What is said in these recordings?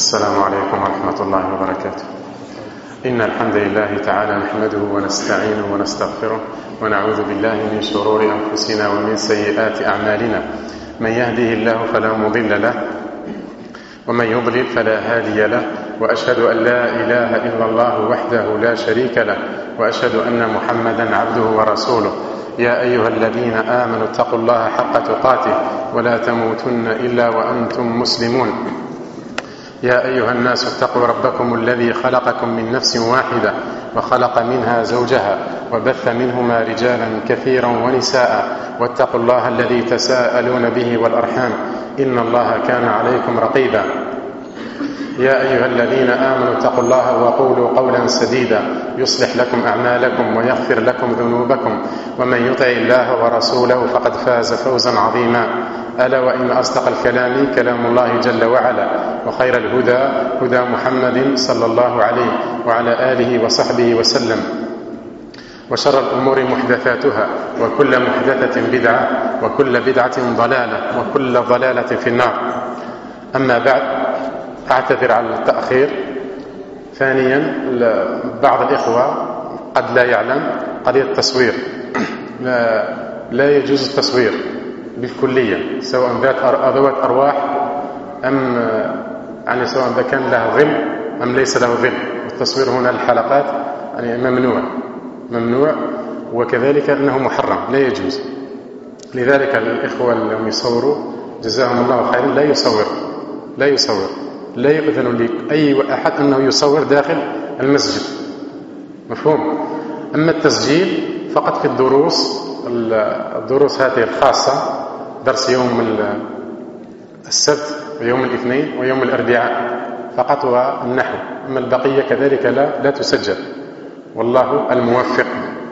السلام عليكم ورحمة الله وبركاته. إن الحمد لله تعالى نحمده ونستعينه ونستغفره ونعوذ بالله من شرور أنفسنا ومن سيئات أعمالنا. من يهده الله فلا مضل له ومن يضلل فلا هادي له، وأشهد أن لا إله إلا الله وحده لا شريك له، وأشهد أن محمدا عبده ورسوله. يا أيها الذين آمنوا اتقوا الله حق تقاته ولا تموتن إلا وأنتم مسلمون. يا أيها الناس اتقوا ربكم الذي خلقكم من نفس واحدة وخلق منها زوجها وبث منهما رجالا كثيرا ونساء، واتقوا الله الذي تساءلون به والأرحام إن الله كان عليكم رقيبا. يا أيها الذين آمنوا اتقوا الله وقولوا قولا سديدا يصلح لكم أعمالكم ويغفر لكم ذنوبكم، ومن يطع الله ورسوله فقد فاز فوزا عظيما. ألا وإن أصدق الكلام كلام الله جل وعلا، وخير الهدى هدى محمد صلى الله عليه وعلى آله وصحبه وسلم، وشر الأمور محدثاتها، وكل محدثة بدعة، وكل بدعة ضلالة، وكل ضلالة في النار. أما بعد، أعتذر على التأخير. ثانيا، بعض الإخوة قد لا يعلم قضية التصوير. لا يجوز التصوير بالكلية، سواء ذات أذوات أرواح أم يعني سواء إذا كان له ظل أم ليس له ظل. التصوير هنا الحلقات يعني ممنوع، وكذلك أنه محرم لا يجوز. لذلك الإخوة الذين يصوروا جزاهم الله خيرا لا يصور، لا يؤذن لأي أحد أنه يصور داخل المسجد، مفهوم؟ أما التسجيل فقط في الدروس هذه الخاصة، درس يوم السبت ويوم الاثنين ويوم الأربعاء فقط والنحو. أما البقية كذلك لا تسجل، والله الموفق.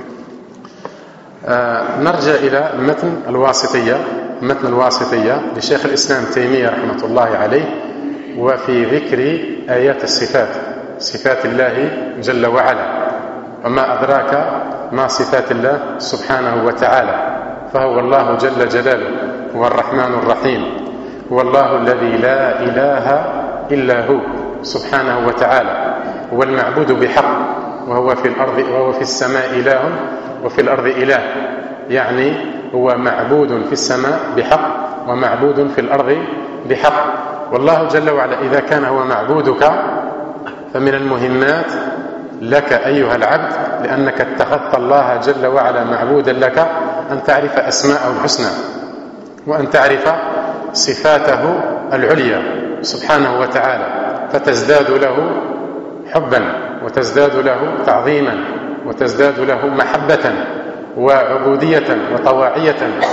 نرجع إلى متن الواسطية لشيخ الإسلام تيمية رحمة الله عليه، وفي ذكر آيات صفات الله جل وعلا. وما أدراك ما صفات الله سبحانه وتعالى، فهو الله جل جلاله، هو الرحمن الرحيم، هو الله الذي لا إله إلا هو سبحانه وتعالى، هو المعبود بحق، وهو في السماء إله وفي الأرض إله، يعني هو معبود في السماء بحق ومعبود في الأرض بحق. والله جل وعلا إذا كان هو معبودك، فمن المهمات لك أيها العبد، لأنك اتخذت الله جل وعلا معبودا لك، أن تعرف أسماءه الحسنى، وأن تعرف صفاته العليا سبحانه وتعالى، فتزداد له حبا، وتزداد له تعظيما، وتزداد له محبة وعبودية وطواعية،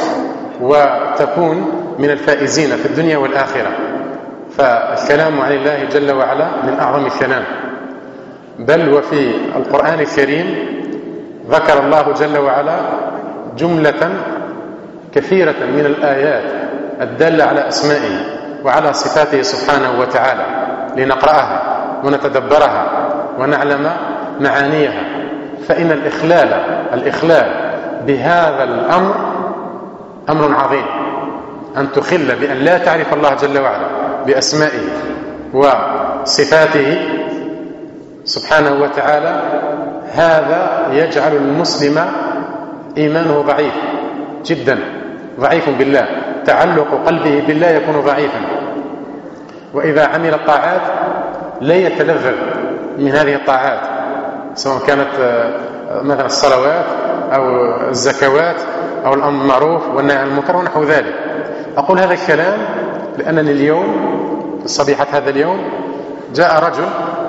وتكون من الفائزين في الدنيا والآخرة. فالكلام عن الله جل وعلا من أعظم الكلام. بل وفي القرآن الكريم ذكر الله جل وعلا جملة كثيرة من الآيات الدالة على أسمائه وعلى صفاته سبحانه وتعالى، لنقرأها ونتدبرها ونعلم معانيها. فإن الإخلال بهذا الأمر أمر عظيم، أن تخل بأن لا تعرف الله جل وعلا بأسمائه وصفاته سبحانه وتعالى. هذا يجعل المسلم إيمانه ضعيف جدا، ضعيف بالله، تعلق قلبه بالله يكون ضعيفا. وإذا عمل الطاعات لا يتلذذ من هذه الطاعات، سواء كانت مثلا الصلوات أو الزكوات أو الأمر بالمعروف والنهي عن المنكر ونحو ذلك. أقول هذا الكلام لأنني اليوم في صبيحة هذا اليوم جاء رجل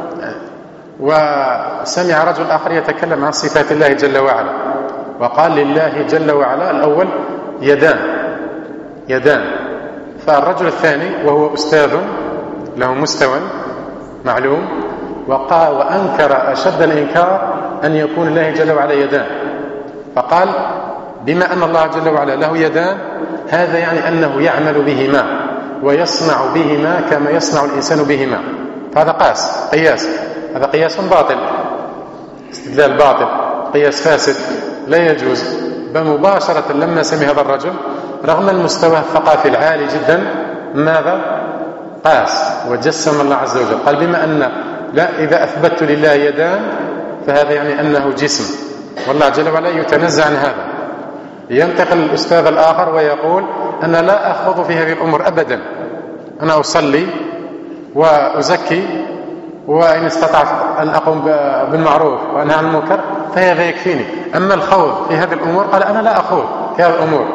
وسمع رجل آخر يتكلم عن صفات الله جل وعلا، وقال لله جل وعلا الأول يدان. فالرجل الثاني وهو أستاذ له مستوى معلوم وأنكر أشد الإنكار أن يكون الله جل وعلا يدان، فقال بما أن الله جل وعلا له يدان، هذا يعني أنه يعمل بهما ويصنع بهما كما يصنع الإنسان بهما. فهذا قياس، هذا قياس باطل، استدلال باطل، قياس فاسد لا يجوز. بل مباشرة لما سمع هذا الرجل رغم المستوى الثقافي العالي جدا، ماذا قاس وجسم الله عز وجل، قال بما أن لا إذا أثبتت لله يدان فهذا يعني أنه جسم، والله جل وعلا يتنزع عن هذا. ينتقل الأستاذ الآخر ويقول أنا لا أخوض في هذه الأمور أبدا، أنا أصلي وأزكي وإن استطعت أن أقوم بالمعروف وأنهى عن المنكر فهذا يكفيني، أما الخوض في هذه الأمور قال أنا لا أخوض في هذه الأمور.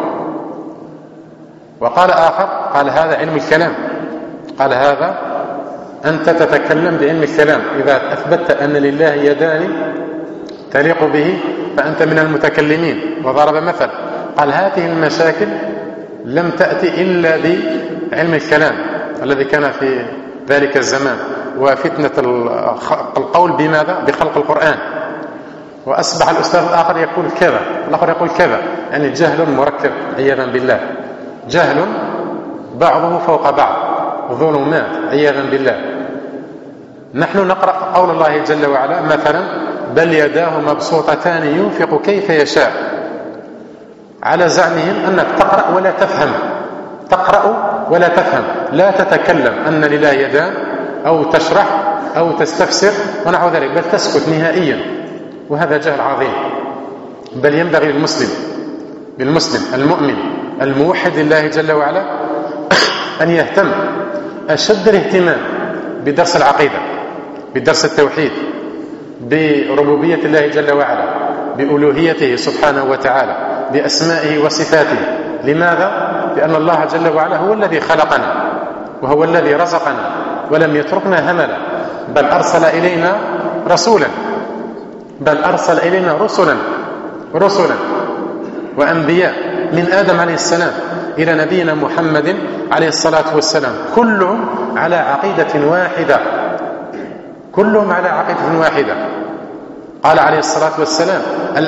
وقال آخر قال هذا علم الكلام، قال هذا أنت تتكلم بعلم الكلام، إذا أثبتت أن لله يدان تليق به فأنت من المتكلمين. وضرب مثل قال هذه المشاكل لم تأتي إلا بعلم الكلام الذي كان في ذلك الزمان، وفتنة القول بماذا؟ بخلق القرآن. وأصبح الأستاذ الآخر يقول كذا، الآخر يقول كذا، يعني جهل مركب عياذا بالله، جهل بعضه فوق بعض، ظلمات عياذا بالله. نحن نقرأ قول الله جل وعلا مثلا بل يداه مبسوطتان ينفق كيف يشاء، على زعمهم أنك تقرأ ولا تفهم، تقرأ ولا تفهم، لا تتكلم أن لله يدان أو تشرح أو تستفسر ونحو ذلك، بل تسكت نهائيا، وهذا جهل عظيم. بل ينبغي للمسلم المؤمن الموحد لله جل وعلا أن يهتم أشد الاهتمام بدرس العقيدة، بدرس التوحيد، بربوبية الله جل وعلا، بألوهيته سبحانه وتعالى، بأسمائه وصفاته. لماذا؟ لأن الله جل وعلا هو الذي خلقنا وهو الذي رزقنا ولم يتركنا هملا، بل أرسل إلينا رسولا، بل أرسل إلينا رسلا وأنبياء من آدم عليه السلام إلى نبينا محمد عليه الصلاة والسلام، كلهم على عقيدة واحدة، كلهم على عقيدة واحدة. قال عليه الصلاة والسلام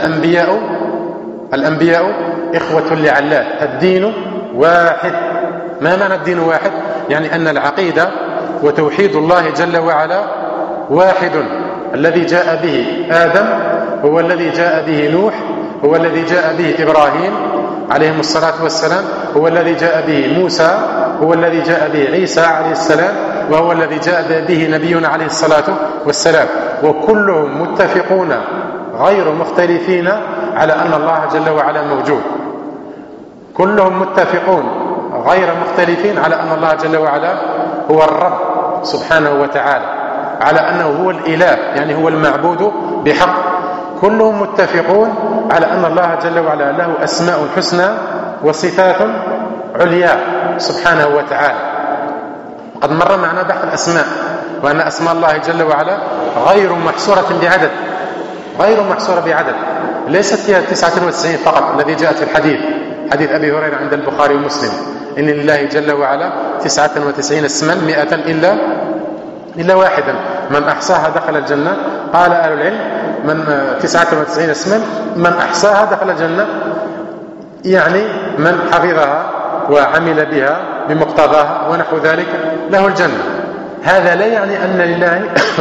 الأنبياء إخوة لعلات، الدين واحد. ما معنى الدين واحد؟ يعني أن العقيدة وتوحيد الله جل وعلا واحد، الذي جاء به آدم هو الذي جاء به نوح، هو الذي جاء به إبراهيم عليهم الصلاة والسلام، هو الذي جاء به موسى، هو الذي جاء به عيسى عليه السلام، وهو الذي جاء به نبينا عليه الصلاة والسلام. وكلهم متفقون غير مختلفين على أن الله جل وعلا موجود، كلهم متفقون غير مختلفين على أن الله جل وعلا هو الرب سبحانه وتعالى، على أنه هو الإله يعني هو المعبود بحق. كلهم متفقون على أن الله جل وعلا له أسماء حسنى وصفات عليا سبحانه وتعالى. قد مر معنا بحث الأسماء، وأن أسماء الله جل وعلا غير محصورة بعدد، غير محصورة بعدد، ليست فيها 99 فقط الذي جاءت في الحديث، حديث أبي هريرة عند البخاري ومسلم، إن لله جل وعلا 99 اسما 100 إلا واحدا من أحصاها دخل الجنة. قال أهل العلم من 99 اسما من أحصاها دخل الجنة، يعني من حفظها وعمل بها بمقتضاها ونحو ذلك له الجنة. هذا لا يعني أن لله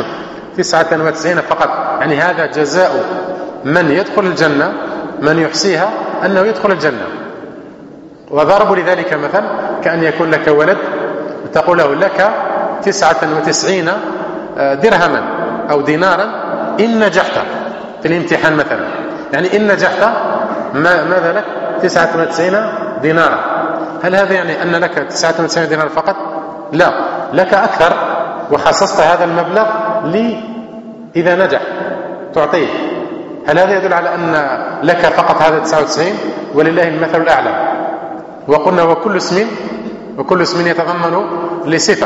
99 فقط، يعني هذا جزاء من يدخل الجنة، من يحصيها أنه يدخل الجنة. وضربوا لذلك مثل كأن يكون لك ولد تقول له لك 99 درهما أو دينارا إن نجحت في الامتحان مثلا، يعني إن نجحت ماذا لك 99 دينارا. هل هذا يعني أن لك 99 دينار فقط؟ لا، لك أكثر، وخصصت هذا المبلغ إذا نجح تعطيه. هل هذا يدل على أن لك فقط هذا 99 ولله المثل الأعلى؟ وقلنا وكل اسم يتضمن لصفة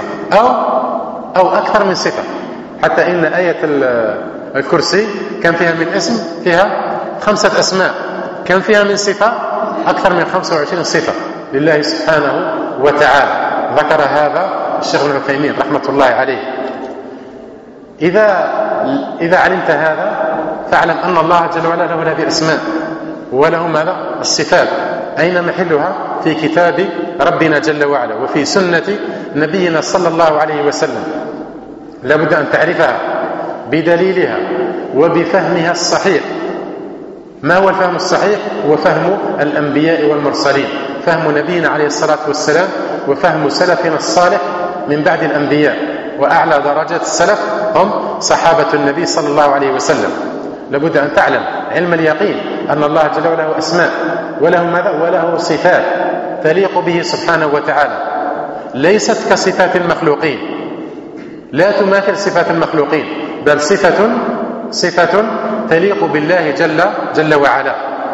أو أكثر من صفة، حتى إن آية الكرسي كان فيها من اسم فيها 5 أسماء، كان فيها من صفة أكثر من 25 صفة لله سبحانه وتعالى. ذكر هذا الشيخ ابن عثيمين رحمة الله عليه. إذا علمت هذا فاعلم أن الله جل وعلا له هذه الأسماء وله ماذا؟ الصفات. أين محلها؟ في كتاب ربنا جل وعلا وفي سنة نبينا صلى الله عليه وسلم. لابد أن تعرفها بدليلها وبفهمها الصحيح. ما هو الفهم الصحيح؟ هو فهم الأنبياء والمرسلين، فهم نبينا عليه الصلاة والسلام، وفهم سلفنا الصالح من بعد الأنبياء، وأعلى درجات السلف هم صحابة النبي صلى الله عليه وسلم. لابد أن تعلم علم اليقين أن الله جل وعلا له أسماء وله ماذا؟ وله صفات تليق به سبحانه وتعالى، ليست كصفات المخلوقين، لا تماثل صفات المخلوقين، بل صفة تليق بالله جل وعلا.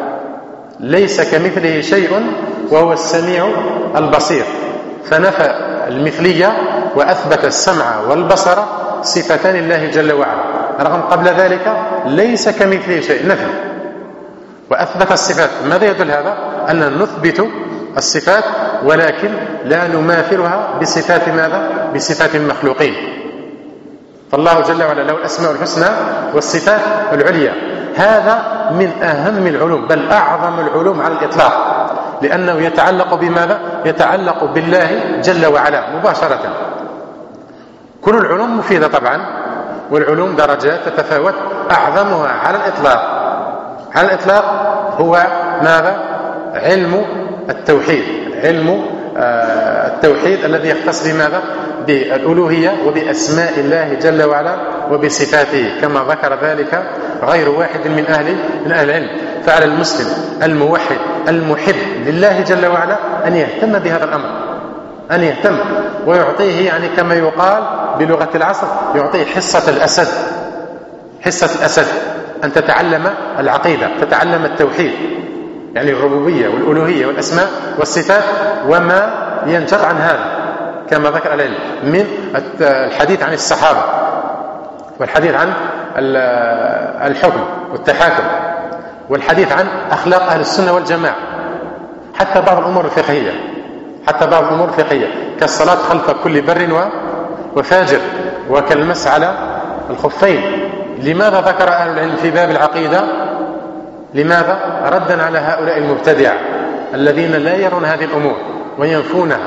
ليس كمثله شيء وهو السميع البصير، فنفى المثلية وأثبت السمع والبصر صفتان الله جل وعلا، رغم قبل ذلك ليس كمثله شيء، نفي وأثبت الصفات. ماذا يدل هذا؟ أن نثبت الصفات ولكن لا نماثلها بصفات ماذا؟ بصفات المخلوقين. فالله جل وعلا له الأسماء الحسنى والصفات العليا. هذا من أهم العلوم، بل أعظم العلوم على الإطلاق، لأنه يتعلق بماذا؟ يتعلق بالله جل وعلا مباشرة. كل العلوم مفيدة طبعا، والعلوم درجات تتفاوت، أعظمها على الإطلاق هو ماذا؟ علم التوحيد، علم التوحيد الذي يختص بماذا؟ بالألوهية وبأسماء الله جل وعلا وبصفاته، كما ذكر ذلك غير واحد من أهل العلم. فعلى المسلم الموحد المحب لله جل وعلا أن يهتم بهذا الأمر، أن يهتم ويعطيه، يعني كما يقال بلغة العصر، يعطيه حصة الأسد، أن تتعلم العقيدة، تتعلم التوحيد، يعني الربوبية والألوهية والأسماء والصفات وما ينجر عن هذا، كما ذكر العلم من الحديث عن الصحابة، والحديث عن الحكم والتحاكم، والحديث عن أخلاق أهل السنة والجماعة، حتى بعض الأمور الفقهية كالصلاة خلف كل بر وفاجر، وكالمس على الخفين. لماذا ذكر أهل العلم في باب العقيدة؟ لماذا؟ ردا على هؤلاء المبتدعة الذين لا يرون هذه الأمور وينفونها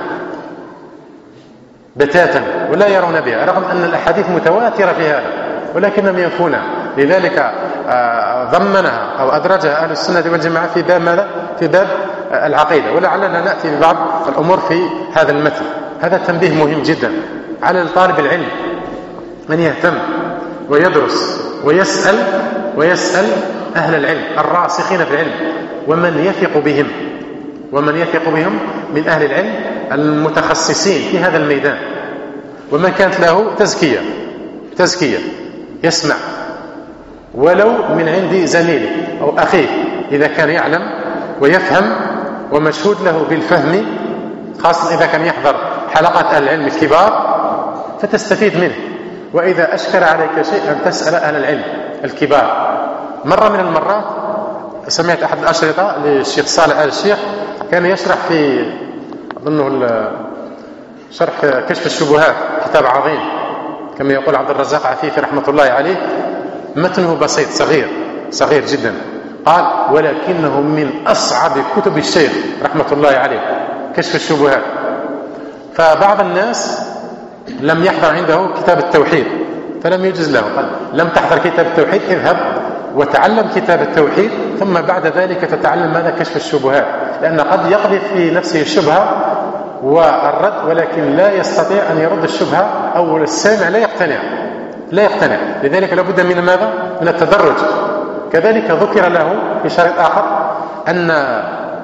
بتاتا ولا يرون بها، رغم أن الأحاديث متواترة في هذا، ولكنهم ينفونها. لذلك ضمنها أو أدرجها أهل السنة والجماعة في باب ماذا؟ في باب العقيدة. ولعلنا نأتي ببعض الأمور في هذا المثل. هذا تنبيه مهم جدا على طالب العلم أن يهتم ويدرس ويسأل أهل العلم الراسخين في العلم، ومن يثق بهم من أهل العلم المتخصصين في هذا الميدان، ومن كانت له تزكية يسمع ولو من عند زميله أو أخيه، إذا كان يعلم ويفهم ومشهود له بالفهم، خاصة إذا كان يحضر حلقات أهل العلم الكبار فتستفيد منه. وإذا أشكل عليك شيء أن تسأل أهل العلم الكبار. مرة من المرات سمعت أحد الأشرطة للشيخ صالح آل الشيخ، كان يشرح في أظنه شرح كشف الشبهات، كتاب عظيم كما يقول عبد الرزاق عفيفي رحمة الله عليه، متنه بسيط صغير جدا، قال ولكنه من أصعب كتب الشيخ رحمة الله عليه كشف الشبهات. فبعض الناس لم يحضر عنده كتاب التوحيد فلم يجز له، قال لم تحضر كتاب التوحيد، اذهب وتعلم كتاب التوحيد ثم بعد ذلك تتعلم ماذا؟ كشف الشبهات، لأن قد يقذف في نفسه الشبهة والرد، ولكن لا يستطيع أن يرد الشبهة، أو السامع لا يقتنع. لذلك لابد من ماذا؟ من التدرج. كذلك ذكر له في شريط آخر أن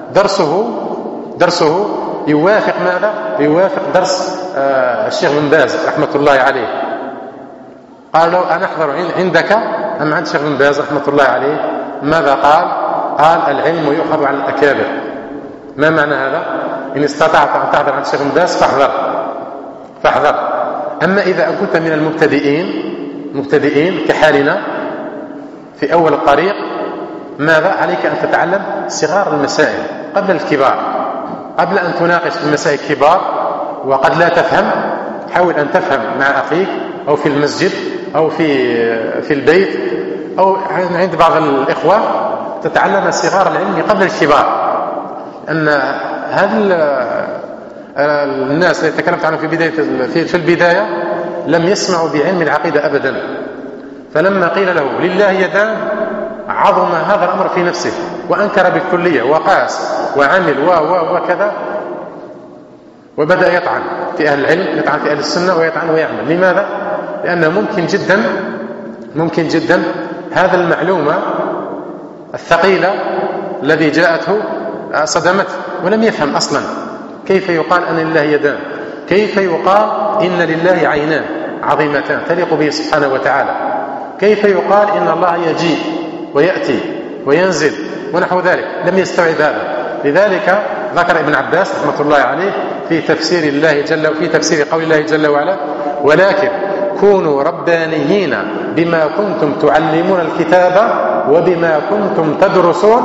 درسه يوافق ماذا؟ يوافق درس الشيخ بن باز رحمة الله عليه. قال له أنا أحضر عندك أم عند الشيخ بن باز رحمة الله عليه؟ ماذا قال؟ قال العلم يؤخذ عن الأكابر. ما معنى هذا؟ إن استطعت أن تحضر عند الشيخ بن باز فاحذر. أما إذا كنت من المبتدئين كحالنا في أول الطريق، ماذا عليك؟ أن تتعلم صغار المسائل قبل الكبار، قبل أن تناقش في المسائل الكبار وقد لا تفهم. حاول أن تفهم مع أخيك أو في المسجد أو في البيت أو عند بعض الإخوة، تتعلم صغار العلم قبل الكبار. أن هذا الناس اللي تكلمت عنهم في البداية لم يسمعوا بعلم العقيدة أبدا، فلما قيل له لله يدان عظم هذا الأمر في نفسه وأنكر بالكلية وقاس وعمل وكذا، وبدأ يطعن في أهل العلم، يطعن في أهل السنة ويطعن ويعمل. لماذا؟ لأنه ممكن جدا هذا المعلومة الثقيلة الذي جاءته صدمته ولم يفهم أصلا كيف يقال أن لله يدان، كيف يقال إن لله عينان عظيمتان تليق به سبحانه وتعالى، كيف يقال إن الله يجيء ويأتي وينزل ونحو ذلك، لم يستوعب هذا. لذلك ذكر ابن عباس رحمة الله عليه في تفسير الله في تفسير قول الله جل وعلا: ولكن كونوا ربانيين بما كنتم تعلمون الكتاب وبما كنتم تدرسون،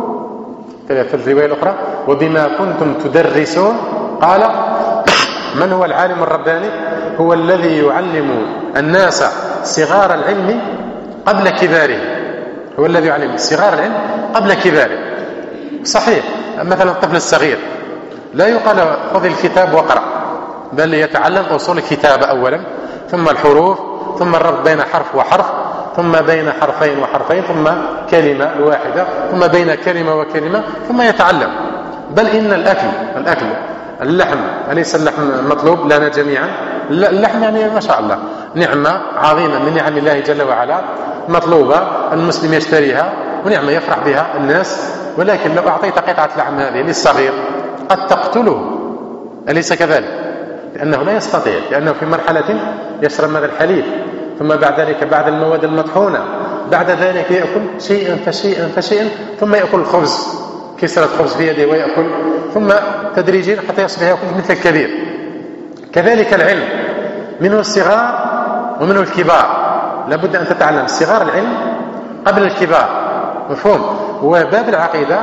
في الرواية الأخرى وبما كنتم تدرسون. قال: من هو العالم الرباني؟ هو الذي يعلم الناس صغار العلم قبل كباره، هو الذي يعلم صغار العلم قبل كباره. صحيح، مثلا الطفل الصغير لا يقال خذ الكتاب واقرأ، بل يتعلم أصول الكتابة أولا، ثم الحروف، ثم الربط بين حرف وحرف، ثم بين حرفين وحرفين، ثم كلمة واحدة، ثم بين كلمة وكلمة، ثم يتعلم. بل إن الأكل اللحم أليس اللحم مطلوب لنا جميعا؟ اللحم يعني ما شاء الله نعمة عظيمة من نعم الله جل وعلا، مطلوبة، المسلم يشتريها ونعمة يفرح بها الناس. ولكن لو أعطيت قطعة لحم هذه للصغير قد تقتله، أليس كذلك؟ لأنه لا يستطيع، لأنه في مرحلة يشرب ماء الحليب، ثم بعد ذلك بعد المواد المطحونة، بعد ذلك يأكل شيئا فشيئا، ثم يأكل الخبز، كسرة خبز بيده ويأكل، ثم تدريجيا حتى يصبح يأكل مثل الكبير. كذلك العلم منه الصغار ومنه الكبار، لابد أن تتعلم صغار العلم قبل الكبار، مفهوم؟ وباب العقيدة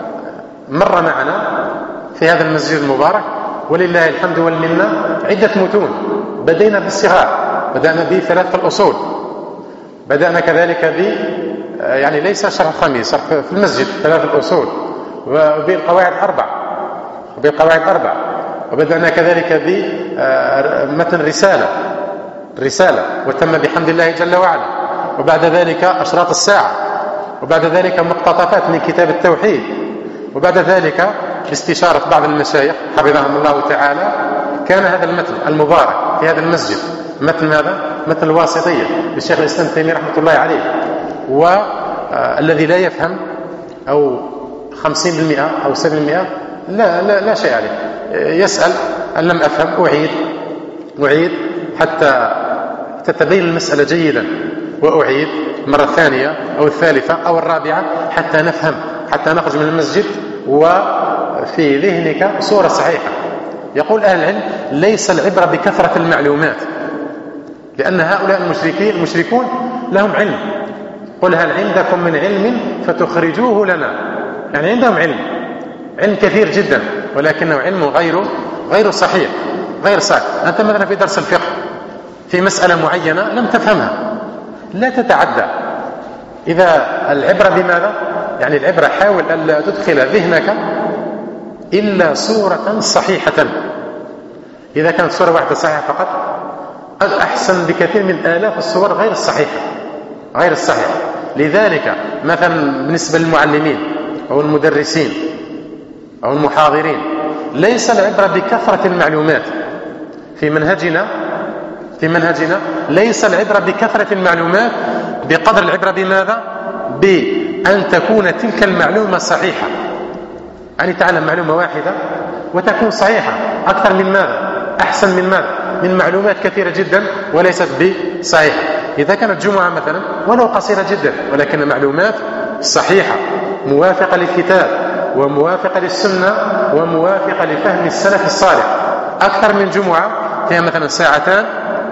مر معنا في هذا المسجد المبارك ولله الحمد والمنة عدة متون. بدينا بالصغار، بدأنا بثلاثة الأصول، بدأنا كذلك يعني ليس شرح خميس، شرح في المسجد ثلاثة الأصول، وبالقواعد الأربع، وبدأنا كذلك بمتن رسالة وتم بحمد الله جل وعلا، وبعد ذلك أشراط الساعة، وبعد ذلك مقتطفات من كتاب التوحيد، وبعد ذلك باستشارة بعض المشايخ حفظهم الله تعالى كان هذا المتن المبارك في هذا المسجد متن ماذا؟ متن الواسطية للشيخ الإسلام ابن تيمية رحمة الله عليه. والذي لا يفهم أو 50% أو 7% لا شيء عليه، يسأل أن لم أفهم أعيد حتى تتبين المسألة جيدا، وأعيد مرة ثانية أو الثالثة أو الرابعة حتى نفهم، حتى نخرج من المسجد وفي ذهنك صورة صحيحة. يقول أهل العلم: ليس العبرة بكثرة المعلومات، لأن هؤلاء المشركون لهم علم. قل هل عندكم من علم فتخرجوه لنا، يعني عندهم علم كثير جدا، ولكنه علم غير صحيح، غير صحيح. أنت مثلا في درس الفقه في مسألة معينة لم تفهمها، لا تتعدى. إذا العبرة بماذا؟ يعني العبرة حاول ألا تدخل ذهنك إلا صورة صحيحة. إذا كانت صورة واحدة صحيحة فقط أحسن بكثير من آلاف الصور غير الصحيحة. لذلك مثلا بالنسبة للمعلمين أو المدرسين أو المحاضرين، ليس العبرة بكثرة المعلومات. في منهجنا ليس العبرة بكثرة المعلومات بقدر العبرة بماذا؟ بأن تكون تلك المعلومة صحيحة، يعني تعلم معلومة واحدة وتكون صحيحة أكثر من ماذا؟ أحسن من ماذا؟ من معلومات كثيرة جدا وليست بصحيحة. إذا كانت جمعة مثلا ولو قصيرة جدا ولكن معلومات صحيحة موافقة للكتاب وموافقة للسنة وموافقة لفهم السلف الصالح، أكثر من جمعة فيها مثلا ساعتان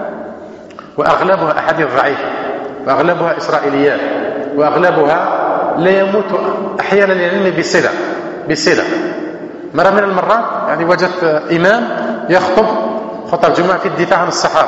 وأغلبها أحاديث ضعيفة وأغلبها إسرائيليات وأغلبها لا يموت أحيانا العلم بصلة. مرة من المرات يعني وجدت إمام يخطب خطب جمعة في الدفاع عن الصحابة،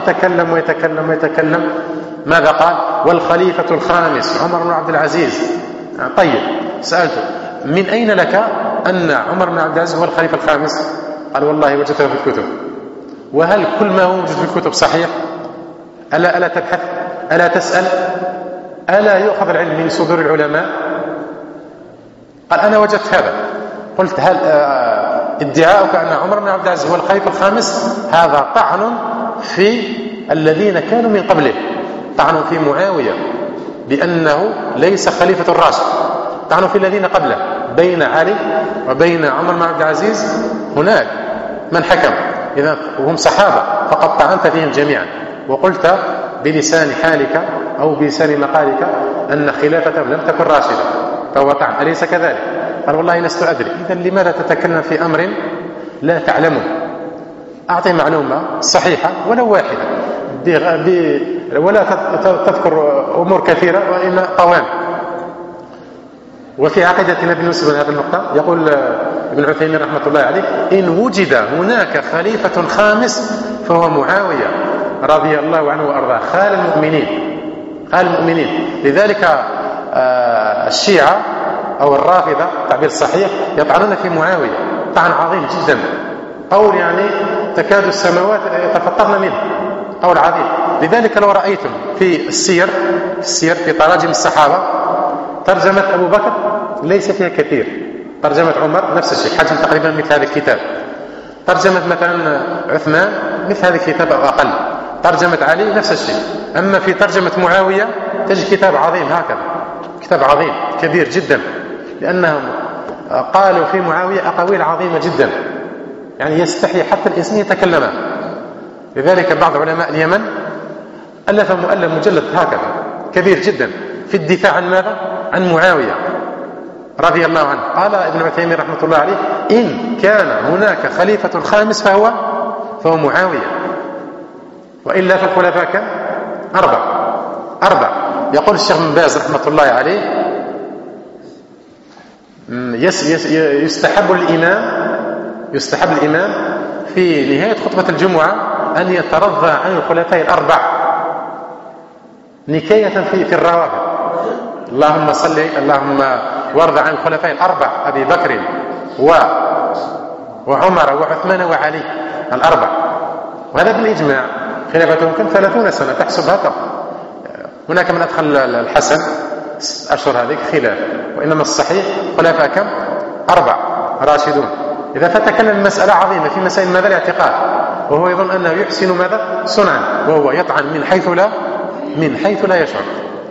يتكلم ماذا قال؟ والخليفة الخامس عمر بن عبد العزيز. طيب سألته: من أين لك أن عمر بن عبد العزيز هو الخليفة الخامس؟ قال: والله وجدته في الكتب. وهل كل ما هو موجود في الكتب صحيح؟ ألا تبحث؟ ألا تسأل؟ ألا يؤخذ العلم من صدور العلماء؟ قال: أنا وجدت هذا. قلت: هل ادعاؤك أن عمر بن عبد العزيز هو الخليفة الخامس هذا طعن في الذين كانوا من قبله، طعن في معاوية بأنه ليس خليفة الراشد، طعن في الذين قبله. بين علي وبين عمر بن عبد العزيز هناك من حكم، إذا وهم صحابة، فقد طعنت فيهم جميعا وقلت بلسان حالك أو بلسان مقالك أن خلافتهم لم تكن راشدة، فهو طعن. أليس كذلك؟ قال والله لست أدري. إذا لماذا تتكلم في أمر لا تعلمه؟ أعطي معلومة صحيحة ولو واحدة، ولا تذكر أمور كثيرة وإن قوام. وفي عقيدتنا بالنسبة لهذه النقطة يقول ابن عثيمين رحمة الله عليه: إن وجد هناك خليفة خامس فهو معاوية رضي الله عنه وأرضاه، خال المؤمنين. لذلك الشيعة أو الرافضة تعبير الصحيح يطعنون في معاوية طعن عظيم جدا، قول يعني تكاد السماوات يتفطرن منه، قول عظيم. لذلك لو رأيتم في السير في تراجم الصحابة ترجمة أبو بكر ليس فيها كثير، ترجمة عمر نفس الشيء، حجم تقريبا مثل هذا الكتاب، ترجمة مثلا عثمان مثل هذا الكتاب أو أقل، ترجمة علي نفس الشيء. أما في ترجمة معاوية تجد كتاب عظيم هكذا، كتاب عظيم كبير جدا، لأنهم قالوا في معاوية أقاويل عظيمة جدا، يعني يستحي حتى الإنسان يتكلمها. لذلك بعض علماء اليمن ألف مجلد هكذا كبير جدا في الدفاع عن ماذا؟ عن معاوية رضي الله عنه. قال ابن عثيمين رحمة الله عليه: إن كان هناك خليفة خامس فهو معاوية، وإلا فالخلفاء كان أربع. يقول الشيخ بن باز رحمة الله عليه: يستحب الإمام في نهاية خطبة الجمعة أن يترضى عن الخلفاء الأربع نكاية في الروابط. اللهم وارض عن الخلفاء الأربع أبي بكر وعمر وعثمان وعلي الأربع، وهذا بالإجماع. خلافتهم كم 30 سنة تحسب هكذا. هناك من أدخل الحسن أشهر هذه خلاف، وإنما الصحيح خلفاء كم؟ 4 راشدون. إذا فتكلم المسألة عظيمة في مسائل ماذا؟ الاعتقاد، وهو يظن أنه يحسن ماذا؟ صنعا، وهو يطعن من حيث لا يشعر.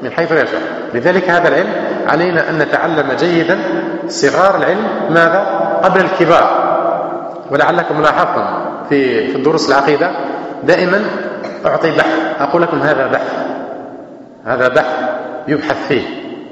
لذلك هذا العلم علينا أن نتعلم جيدا صغار العلم ماذا؟ قبل الكبار. ولعلكم لاحظتم في الدروس العقيدة دائما أعطي بحث، أقول لكم هذا بحث يبحث فيه،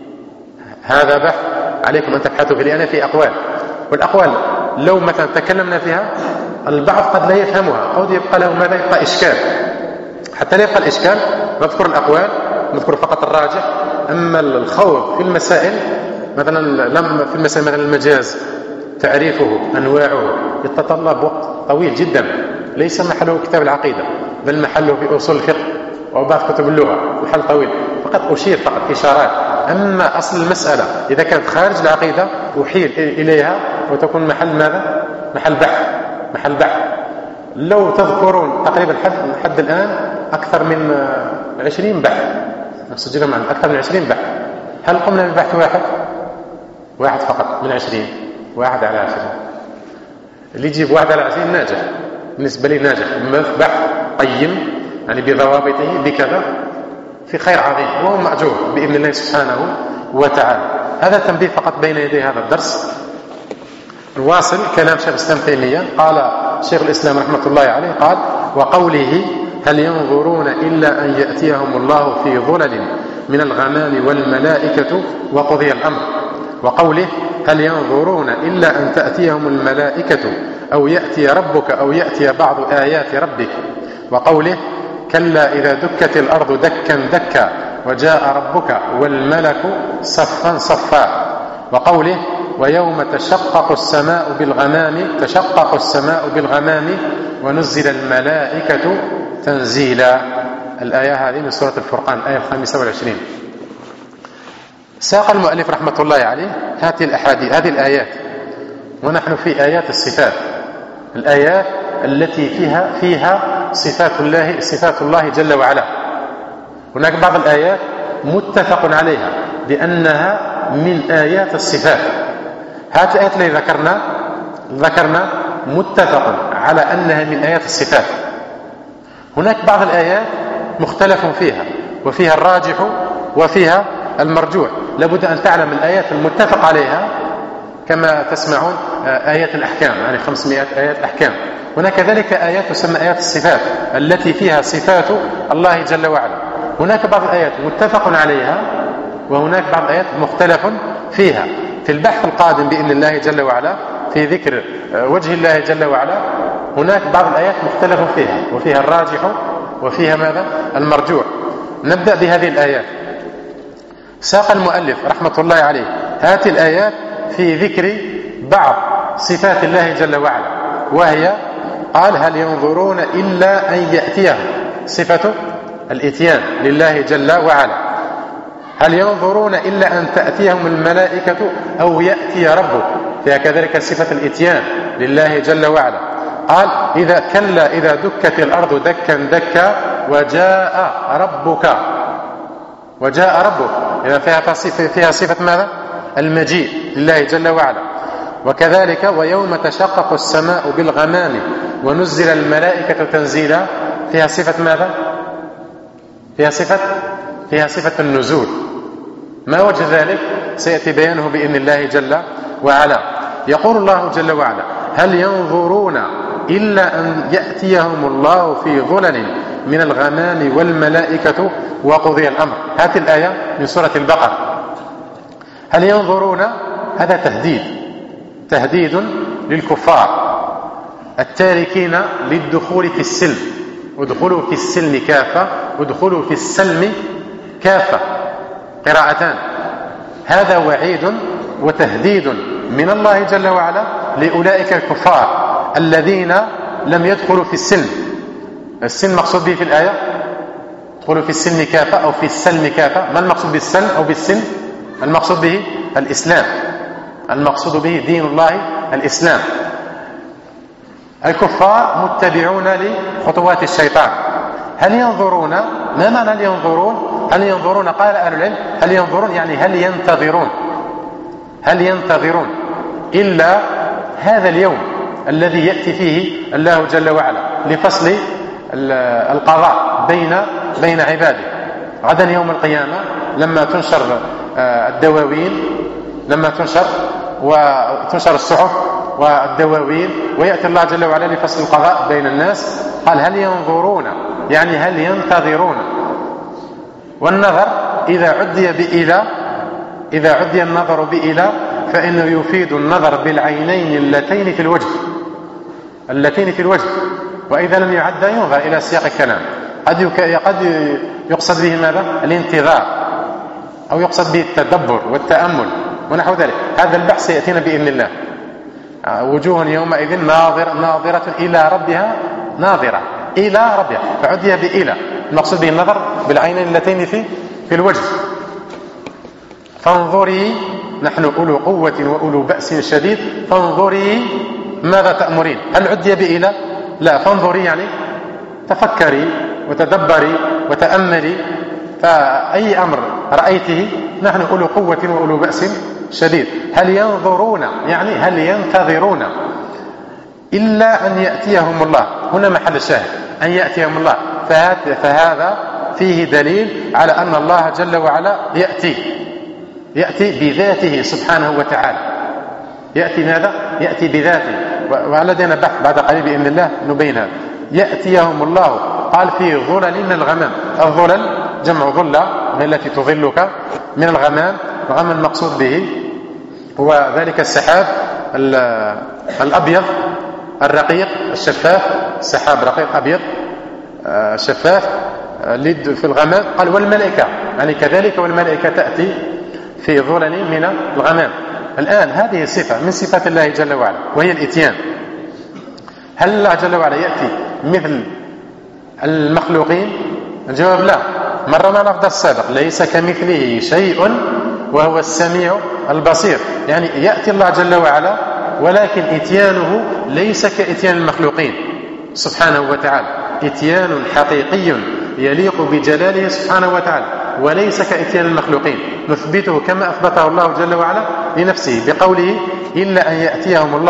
هذا بحث عليكم أن تبحثوا فيه، لأن في أقوال، والأقوال لو مثلا تكلمنا فيها البعض قد لا يفهمها، قد يبقى له ماذا؟ يبقى إشكال. حتى لا يبقى الإشكال نذكر الأقوال، نذكر فقط الراجح. أما الخوض في المسائل مثلا في المسائل مثلا المجاز تعريفه أنواعه يتطلب وقت طويل جدا، ليس محله كتاب العقيدة، بل محله في أصول الفقه وبعض كتب اللغة، محل طويل. فقط أشير فقط إشارات. أما أصل المسألة إذا كانت خارج العقيدة أحيل إليها وتكون محل ماذا؟ محل بحث. لو تذكرون تقريبا حد الآن أكثر من 20 بحث نسجلها معنا، أكثر من 20 بحث. هل قمنا ببحث واحد فقط من 20؟ 1 على 20. اللي يجيب 1 على 20 ناجح، بالنسبة لي ناجح. بحث قيم يعني بضوابطه بكذا في خير عظيم، وهو مأجور بإذن الله سبحانه وتعالى. هذا تنبيه فقط بين يدي هذا الدرس. نواصل كلام شيخ الإسلام تيمية. قال شيخ الإسلام رحمة الله عليه قال: وقوله: هل ينظرون إلا أن يأتيهم الله في ظلل من الغمام والملائكة وقضي الأمر. وقوله: هل ينظرون إلا أن تأتيهم الملائكة أو يأتي ربك أو يأتي بعض آيات ربك. وقوله: كلا إذا دكت الأرض دكا دكا وجاء ربك والملك صفا صفا. وقوله: ويوم تشقق السماء بالغمام ونزل الملائكة تنزيلا. الآية هذه من سورة الفرقان، آية 25. ساق المؤلف رحمة الله عليه هذه الآيات، ونحن في آيات الصفات، الآيات التي فيها صفات الله جل وعلا. هناك بعض الآيات متفق عليها بأنها من آيات الصفات. هذه الآيات التي ذكرنا متفق على أنها من آيات الصفات. هناك بعض الآيات مختلف فيها، وفيها الراجح وفيها المرجوح. لابد أن تعلم الآيات المتفق عليها كما تسمعون آيات الأحكام، يعني 500 آيات أحكام. هناك كذلك آيات تسمى آيات الصفات التي فيها صفات الله جل وعلا. هناك بعض الآيات متفق عليها، وهناك بعض الآيات مختلف فيها. في البحث القادم بإذن الله جل وعلا في ذكر وجه الله جل وعلا هناك بعض الآيات مختلف فيها، وفيها الراجح وفيها ماذا؟ المرجوح. نبدأ بهذه الآيات. ساق المؤلف رحمة الله عليه هذه الآيات في ذكر بعض صفات الله جل وعلا، وهي قال: هل ينظرون إلا أن يأتيهم، صفة الإتيان لله جل وعلا. هل ينظرون إلا أن تأتيهم الملائكة أو يأتي ربك، فيها كذلك صفة الإتيان لله جل وعلا. قال: إذا كلا إذا دكت الأرض دكا دكا وجاء ربك، وجاء ربك، إذا فيها صفة ماذا؟ المجيء لله جل وعلا. وكذلك ويوم تشقق السماء بالغمام ونزل الملائكة تنزيلا، فيها صفة ماذا؟ فيها صفة النزول. ما وجه ذلك؟ سيأتي بيانه بإذن الله جل وعلا. يقول الله جل وعلا: هل ينظرون إلا أن يأتيهم الله في ظلل من الغمام والملائكة وقضي الأمر. هذه الآية من سورة البقرة. هل ينظرون؟ هذا تهديد للكفار التاركين للدخول في السلم. ادخلوا في السلم كافة، ادخلوا في السلم كافة، قراءتان. هذا وعيد وتهديد من الله جل وعلا لأولئك الكفار الذين لم يدخلوا في السلم. السلم مقصود به في الآية ادخلوا في السلم كافة أو في السلم كافة. ما المقصود بالسلم أو بالسلم؟ المقصود به الإسلام، المقصود به دين الله الإسلام. الكفار متبعون لخطوات الشيطان. هل ينظرون؟ ما معنى هل ينظرون؟ هل ينظرون قال أهل العلم هل ينظرون يعني هل ينتظرون إلا هذا اليوم الذي يأتي فيه الله جل وعلا لفصل القضاء بين عباده. غدا يوم القيامة لما تنشر الدواوين، لما تنشر الصحف والدواوين، ويأتي الله جل وعلا لفصل القضاء بين الناس. قال هل ينظرون يعني هل ينتظرون. والنظر إذا عدي النظر بإلى فإنه يفيد النظر بالعينين اللتين في الوجه، وإذا لم يعد ينظر إلى سياق الكلام. قد يقصد به ماذا؟ الانتظار، أو يقصد به التدبر والتأمل ونحو ذلك. هذا البحث سيأتينا بإذن الله. وجوه يومئذ ناظرة إلى ربها ناظرة، إلى ربها، فعدي بإلى، المقصود به النظر بالعينين اللتين في الوجه. فانظري، نحن أولو قوة وأولو بأس شديد، فانظري ماذا تأمرين. هل عدي بإلى؟ لا، فانظري يعني تفكري وتدبري وتأملي، فأي أمر رأيته نحن أولو قوة وأولو بأس شديد. هل ينظرون يعني هل ينتظرون إلا أن يأتيهم الله. هنا محل الشاهد، أن يأتيهم الله. فهذا فيه دليل على أن الله جل وعلا يأتي بذاته سبحانه وتعالى. يأتي ماذا؟ يأتي بذاته. ولدينا بحث بعد قليل بإذن الله نبين هذا. يأتيهم الله قال في ظلل من الغمام. الظلل جمع ظلة، وهي التي تظلك من الغمام. الغمام المقصود به هو ذلك السحاب الأبيض الرقيق الشفاف، سحاب رقيق أبيض شفاف في الغمام. قال والملائكة يعني كذلك، والملائكة تأتي في ظلل من الغمام. الآن هذه صفة من صفات الله جل وعلا وهي الإتيان. هل الله جل وعلا يأتي مثل المخلوقين؟ الجواب لا. مرة ما نفضل السابق، ليس كمثله شيء وهو السميع البصير. يعني يأتي الله جل وعلا، ولكن إتيانه ليس كإتيان المخلوقين سبحانه وتعالى. إتيان حقيقي يليق بجلاله سبحانه وتعالى، وليس كإتيان المخلوقين. نثبته كما أثبته الله جل وعلا لنفسه بقوله إلا أن يأتيهم الله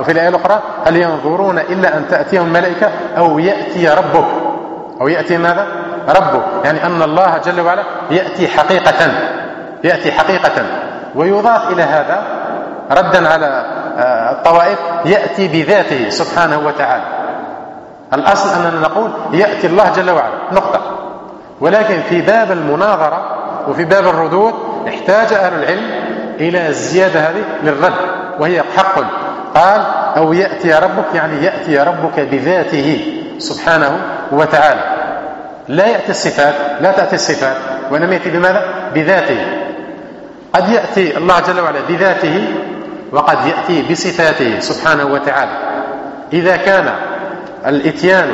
وفي الآية الأخرى هل ينظرون إلا أن تأتيهم الملائكة أو يأتي ربك، أو يأتي ماذا؟ ربك، يعني أن الله جل وعلا يأتي حقيقة. ويضاف إلى هذا ردا على الطوائف يأتي بذاته سبحانه وتعالى. الأصل أننا نقول يأتي الله جل وعلا نقطة، ولكن في باب المناظرة وفي باب الردود احتاج أهل العلم إلى الزيادة هذه للرد، وهي حق. قال أو يأتي ربك، يعني يأتي ربك بذاته سبحانه وتعالى، لا تأتي الصفات، وإنما يأتي بماذا؟ بذاته. قد يأتي الله جل وعلا بذاته وقد يأتي بصفاته سبحانه وتعالى. إذا كان الإتيان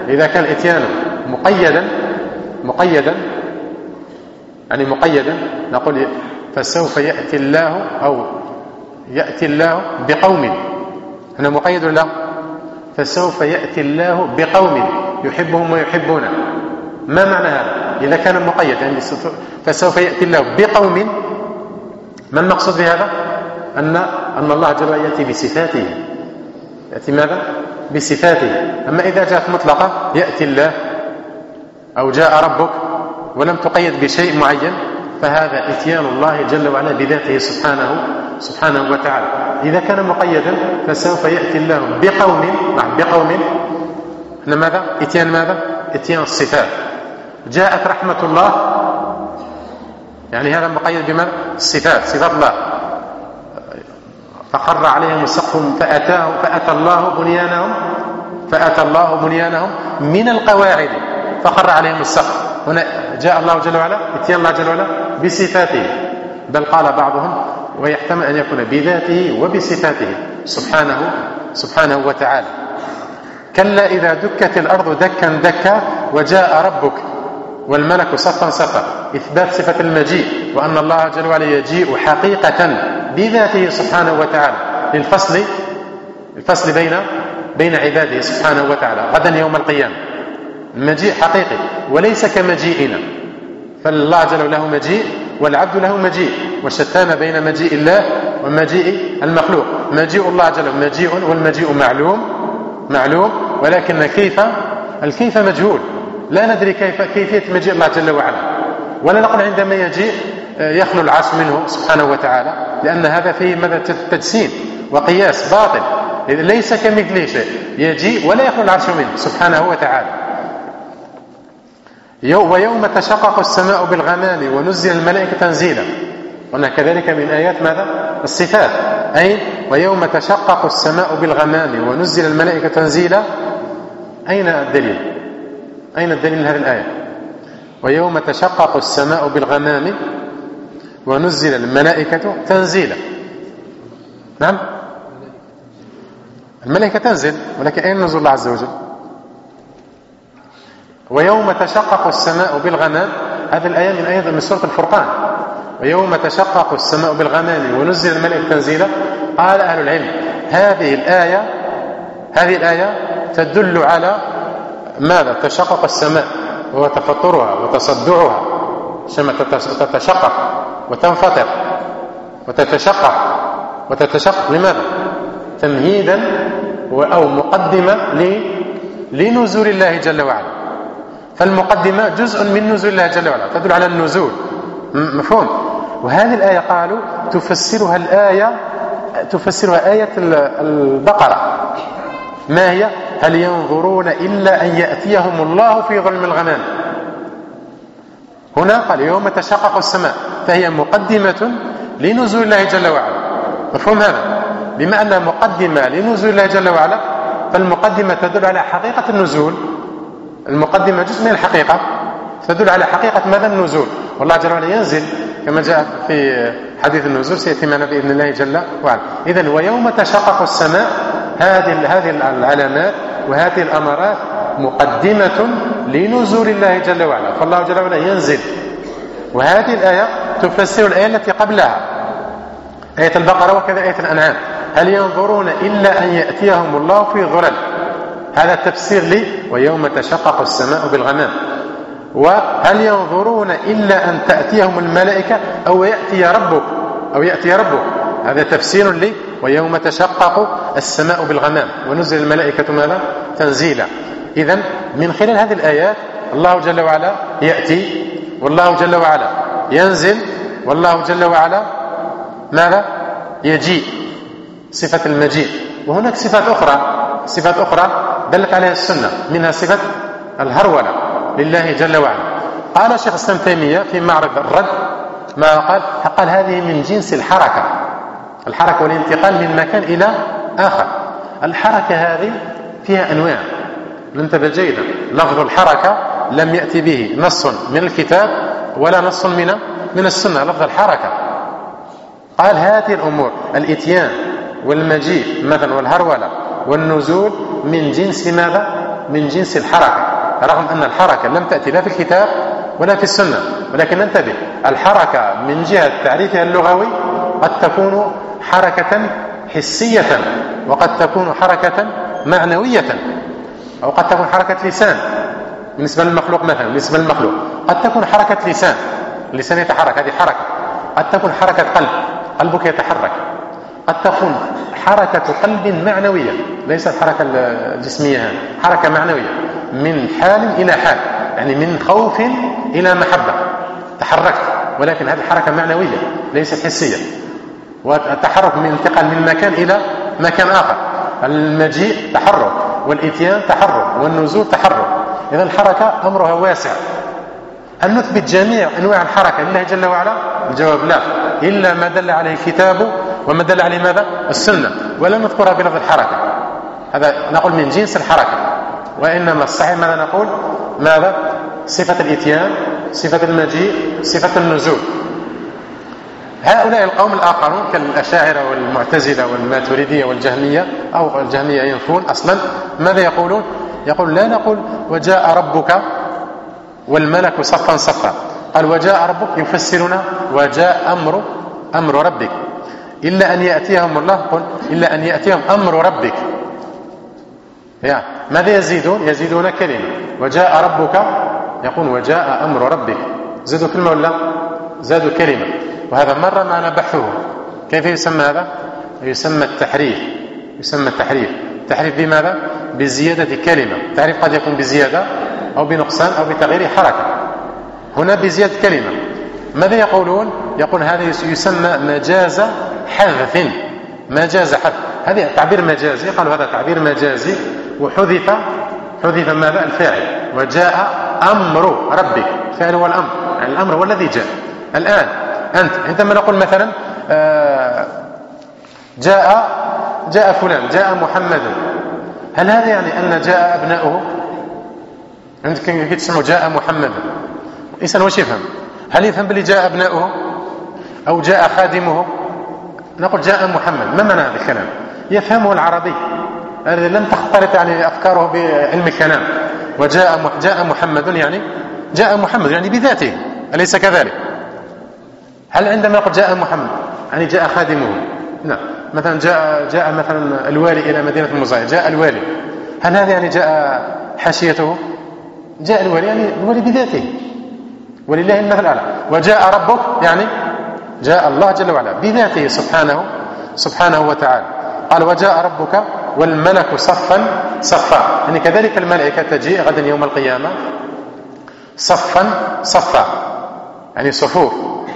مقيدا يعني مقيدا، نقول فسوف يأتي الله أو يأتي الله بقوم، أنا مقيد له، فسوف يأتي الله بقوم يحبهم ويحبونه. ما معنى هذا؟ إذا كان مقيد يعني فسوف يأتي الله بقوم، ما المقصود بهذا؟ أن الله جل وعلا يأتي بصفاته، يأتي ماذا؟ بصفاته. أما إذا جاءت مطلقة يأتي الله أو جاء ربك ولم تقيد بشيء معين، فهذا إتيان الله جل وعلا بذاته سبحانه وتعالى. إذا كان مقيدا فسوف يأتي الله بقوم ماذا؟ إتيان الصفات. جاءت رحمة الله، يعني هذا مقيد بماذا؟ صفات الله. فخر عليهم السقف فأتى الله بنيانهم من القواعد فخر عليهم السقف. هنا جاء الله جل وعلا، اتيان الله جل وعلا بصفاته، بل قال بعضهم ويحتمل أن يكون بذاته وبصفاته سبحانه وتعالى. كلا إذا دكت الأرض دكا دكا وجاء ربك والملك صفا صفا، إثبات صفة المجيء، وأن الله جل وعلا يجيء حقيقة بذاته سبحانه وتعالى للفصل بين عباده سبحانه وتعالى غدا يوم القيامة. المجيء حقيقي وليس كمجيئنا، فالله جل وعلا له مجيء والعبد له مجيء، وشتان بين مجيء الله ومجيء المخلوق. مجيء الله جل وعلا مجيء، والمجيء معلوم، ولكن الكيف مجهول، لا ندري كيفية مجيء الله جل وعلا، ولا نقول عندما يجيء يخلو العرش منه سبحانه وتعالى، لأن هذا فيه ماذا؟ تجسيم وقياس باطل، ليس كمثله شيء، يجيء ولا يخلو العرش منه سبحانه وتعالى. ويوم تشقق السماء بالغمام ونزل الملائكة تنزيلا، قلنا كذلك من آيات ماذا؟ الصفات. أي ويوم تشقق السماء بالغمام ونزل الملائكة تنزيلا. أين الدليل هذه الآية؟ ويوم تشقق السماء بالغمام ونزل الملائكة تنزيلا. نعم، الملائكة تنزل، ولكن أين نزول الله عز وجل؟ ويوم تشقق السماء بالغمام، هذه الآية من آيات من سورة الفرقان. ويوم تشقق السماء بالغمام ونزل الملائكة تنزيلا. قال أهل العلم هذه الآية تدل على ماذا؟ تشقق السماء وهو تفطرها وتصدعها، السماء تتشقق وتنفطر وتتشقق لماذا؟ تمهيدا أو مقدمة لنزول الله جل وعلا. فالمقدمة جزء من نزول الله جل وعلا، تدل على النزول، مفهوم؟ وهذه الآية قالوا تفسرها آية البقرة. ما هي؟ هل ينظرون إلا أن يأتيهم الله في ظلم الغمام. هنا قال يوم تشقق السماء، فهي مقدمة لنزول الله جل وعلا، مفهوم هذا؟ بما أنها مقدمة لنزول الله جل وعلا، فالمقدمة تدل على حقيقة النزول. المقدمة جزء من الحقيقة، تدل على حقيقة ماذا؟ النزول. والله جل وعلا ينزل كما جاء في حديث النزول، سيأتي معنا بإذن الله جل وعلا. إذن ويوم تشقق السماء، هذه العلامات وهذه الأمارات مقدمة لنزول الله جل وعلا، فالله جل وعلا ينزل. وهذه الآية تفسر الآية التي قبلها، آية البقرة وكذا آية الأنعام. هل ينظرون إلا أن يأتيهم الله في ظلل، هذا تفسير لي ويوم تشقق السماء بالغمام. وهل ينظرون إلا أن تأتيهم الملائكة أو يأتي ربك، هذا تفسير لي ويوم تشقق السماء بالغمام ونزل الملائكة ماذا؟ تنزيلا. إذن من خلال هذه الآيات الله جل وعلا يأتي، والله جل وعلا ينزل، والله جل وعلا ماذا؟ يجيء، صفة المجيء. وهناك صفات أخرى دلت عليها السنة، منها صفة الهرولة لله جل وعلا. قال شيخ الإسلام تيمية في معرض الرد ما قال هذه من جنس الحركة والانتقال من مكان إلى آخر. الحركة هذه فيها أنواع، ننتبه جيدا. لفظ الحركة لم يأتي به نص من الكتاب ولا نص من السنة. لفظ الحركة قال هذه الأمور الإتيان والمجيء مثلا والهرولة والنزول من جنس ماذا؟ من جنس الحركة، رغم أن الحركة لم تأتي لا في الكتاب ولا في السنة. ولكن ننتبه، الحركة من جهة تعريفها اللغوي قد تكون حركة حسية، وقد تكون حركة معنوية، أو قد تكون حركة لسان بالنسبة للمخلوق. مثلا بالنسبة للمخلوق قد تكون حركة لسان، اللسان يتحرك، هذه حركة. قد تكون حركة قلب، قلبك يتحرك. قد تكون حركة قلب معنوية، ليست حركة الجسمية، حركة معنوية من حال إلى حال، يعني من خوف إلى محبة تحركت، ولكن هذه حركة معنوية ليست حسية. والتحرك من انتقال من مكان إلى مكان آخر. المجيء تحرك، والإتيان تحرك، والنزول تحرك. إذا الحركة أمرها واسع. أن نثبت جميع أنواع الحركة لله جل وعلا؟ الجواب لا، إلا ما دل عليه الكتاب وما دل عليه ماذا؟ السنة، ولا نذكرها بلفظ الحركة. هذا نقول من جنس الحركة. وإنما الصحيح ماذا نقول؟ ماذا؟ صفة الإتيان، صفة المجيء، صفة النزول. هؤلاء القوم الآخرون كالأشاعرة والمعتزلة والماتريدية والجهمية، أو الجهمية ينفون أصلا، ماذا يقولون؟ يقول لا نقول وجاء ربك والملك صفا صفا. قال وجاء ربك يفسرنا وجاء أمر ربك، إلا أن يأتيهم الله، قل إلا أن يأتيهم أمر ربك. يعني ماذا يزيدون كلمة. وجاء ربك يقول وجاء أمر ربك، زادوا كلمة ولا زادوا كلمة. وهذا مرة معنا بحثه. كيف يسمى هذا؟ يسمى التحريف. التحريف بماذا؟ بزيادة كلمة. التحريف قد يكون بزيادة أو بنقصان أو بتغيير حركة. هنا بزيادة كلمة. ماذا يقولون؟ يقول هذا يسمى مجاز حذف. هذا تعبير مجازي. قالوا هذا تعبير مجازي، وحذف ماذا؟ الفاعل. وجاء أمر ربك، الفاعل هو الأمر، يعني الأمر هو الذي جاء. الآن أنت عندما نقول مثلا جاء فلان، جاء محمد، هل هذا يعني أن جاء أبناؤه؟ عندك كي تسمعوا جاء محمد، الإنسان واش يفهم؟ هل يفهم بلي جاء أبناؤه أو جاء خادمه؟ نقول جاء محمد، ما معنى هذا الكلام؟ يفهمه العربي، لم تختلط يعني أفكاره بعلم الكلام. جاء محمد يعني جاء محمد يعني بذاته، أليس كذلك؟ هل عندما نقول جاء محمد يعني جاء خادمه؟ نعم. مثلا جاء مثلا الوالي إلى مدينة المزايا، جاء الوالي، هل هذا يعني جاء حاشيته؟ جاء الوالي يعني الوالي بذاته، ولله المثل الأعلى. وجاء ربك يعني جاء الله جل وعلا بذاته سبحانه وتعالى. قال وجاء ربك والملك صفا صفا، يعني كذلك الملائكة تجيء غدا يوم القيامة صفا صفا، يعني صفوف.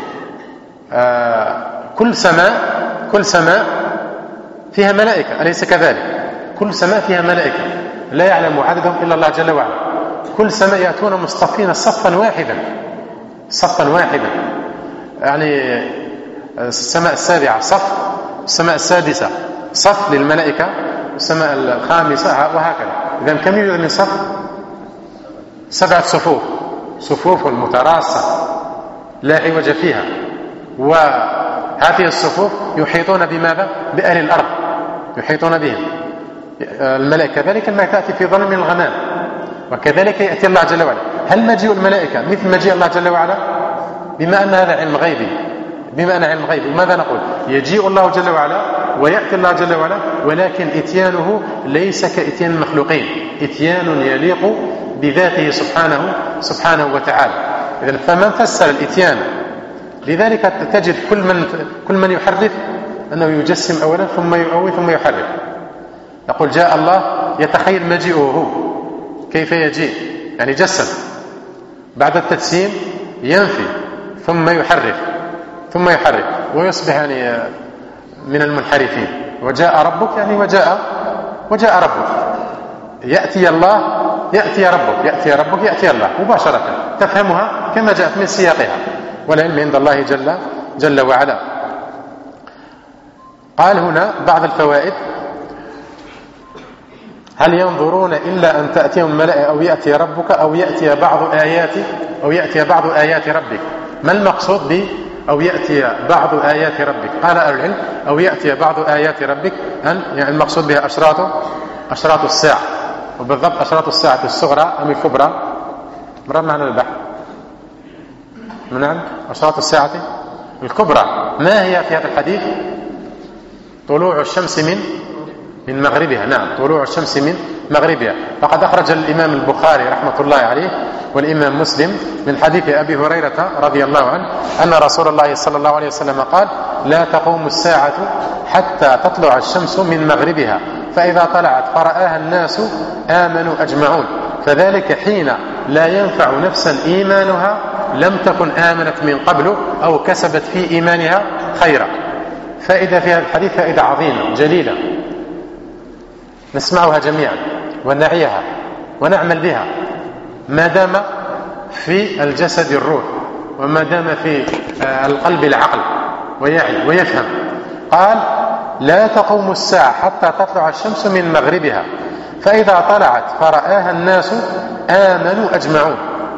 كل سماء فيها ملائكة، أليس كذلك؟ كل سماء فيها ملائكة لا يعلم عددهم إلا الله جل وعلا. كل سماء يأتون مصطفين صفا واحدا. يعني السماء السابعة صف، السماء السادسة صف للملائكة، السماء الخامسة وهكذا. إذن كم يوجد من صف؟ 7 صفوف متراصة لا عوج فيها. وهذه الصفوف يحيطون بماذا؟ بأهل الأرض، يحيطون بهم الملائكة. كذلك الملائكة تأتي في ظلم من الغمام، وكذلك يأتي الله جل وعلا. هل مجيء الملائكة مثل مجيء الله جل وعلا؟ بما أن هذا علم غيبي، ماذا نقول؟ يجيء الله جل وعلا ويأتي الله جل وعلا، ولكن إتيانه ليس كإتيان المخلوقين، إتيان يليق بذاته سبحانه وتعالى. إذن فمن فسر الإتيان، لذلك تجد كل من يحرف أنه يجسم أولا ثم يؤوي ثم يحرف. يقول جاء الله، يتخيل مجيئه هو كيف يجيء، يعني جسم. بعد التجسيم ينفي ثم يحرف ويصبح يعني من المنحرفين. وجاء ربك يعني وجاء ربك، يأتي الله يأتي ربك يأتي الله مباشرة، تفهمها كما جاءت من سياقها، والعلم عند الله جل وعلا. قال هنا بعض الفوائد: هل ينظرون إلا أن تأتيهم ملائكة أو يأتي ربك أو يأتي بعض آيات ربك. ما المقصود أو يأتي بعض آيات ربك؟ قال أهل العلم: أو يأتي بعض آيات ربك يعني المقصود بها أشراط الساعة، وبالضبط أشراط الساعة الصغرى أم الكبرى؟ مرة معنا البحث. نعم، أشراط الساعة الكبرى. ما هي في هذا الحديث؟ طلوع الشمس من مغربها. نعم، طلوع الشمس من مغربها. فقد أخرج الإمام البخاري رحمة الله عليه والإمام مسلم من حديث أبي هريرة رضي الله عنه أن رسول الله صلى الله عليه وسلم قال: لا تقوم الساعة حتى تطلع الشمس من مغربها، فإذا طلعت فرآها الناس آمنوا أجمعون، فذلك حين لا ينفع نفسا إيمانها لم تكن آمنت من قبل أو كسبت في إيمانها خيرا. فائدة في هذا الحديث، فائدة عظيمة جليلة نسمعها جميعا ونعيها ونعمل بها ما دام في الجسد الروح، وما دام في القلب العقل ويعي ويفهم. قال: لا تقوم الساعة حتى تطلع الشمس من مغربها، فإذا طلعت فرآها الناس آمنوا أجمعون.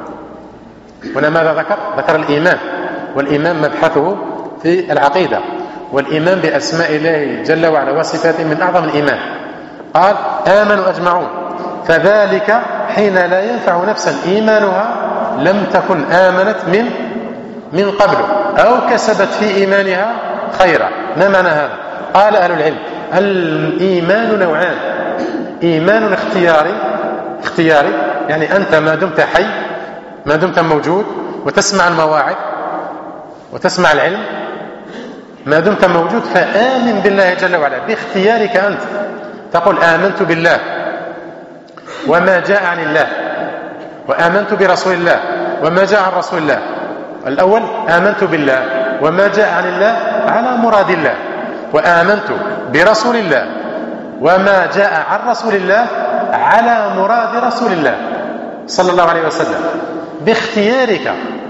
هنا ماذا ذكر الإيمان، والإيمان مبحثه في العقيدة، والإيمان بأسماء الله جل وعلا وصفاته من أعظم الإيمان. قال: آمنوا أجمعون، فذلك حين لا ينفع نفسا إيمانها لم تكن آمنت من قبل أو كسبت في إيمانها خيرا. ما معنى هذا؟ قال أهل العلم: الإيمان نوعان: إيمان اختياري يعني أنت ما دمت حي، ما دمت موجود وتسمع المواعظ وتسمع العلم، ما دمت موجود فآمن بالله جل وعلا باختيارك أنت. تقول: آمنت بالله وما جاء عن الله، وآمنت برسول الله وما جاء عن رسول الله. الأول آمنت بالله وما جاء عن الله على مراد الله، وآمنت برسول الله وما جاء عن رسول الله على مراد رسول الله صلى الله عليه وسلم. باختيارك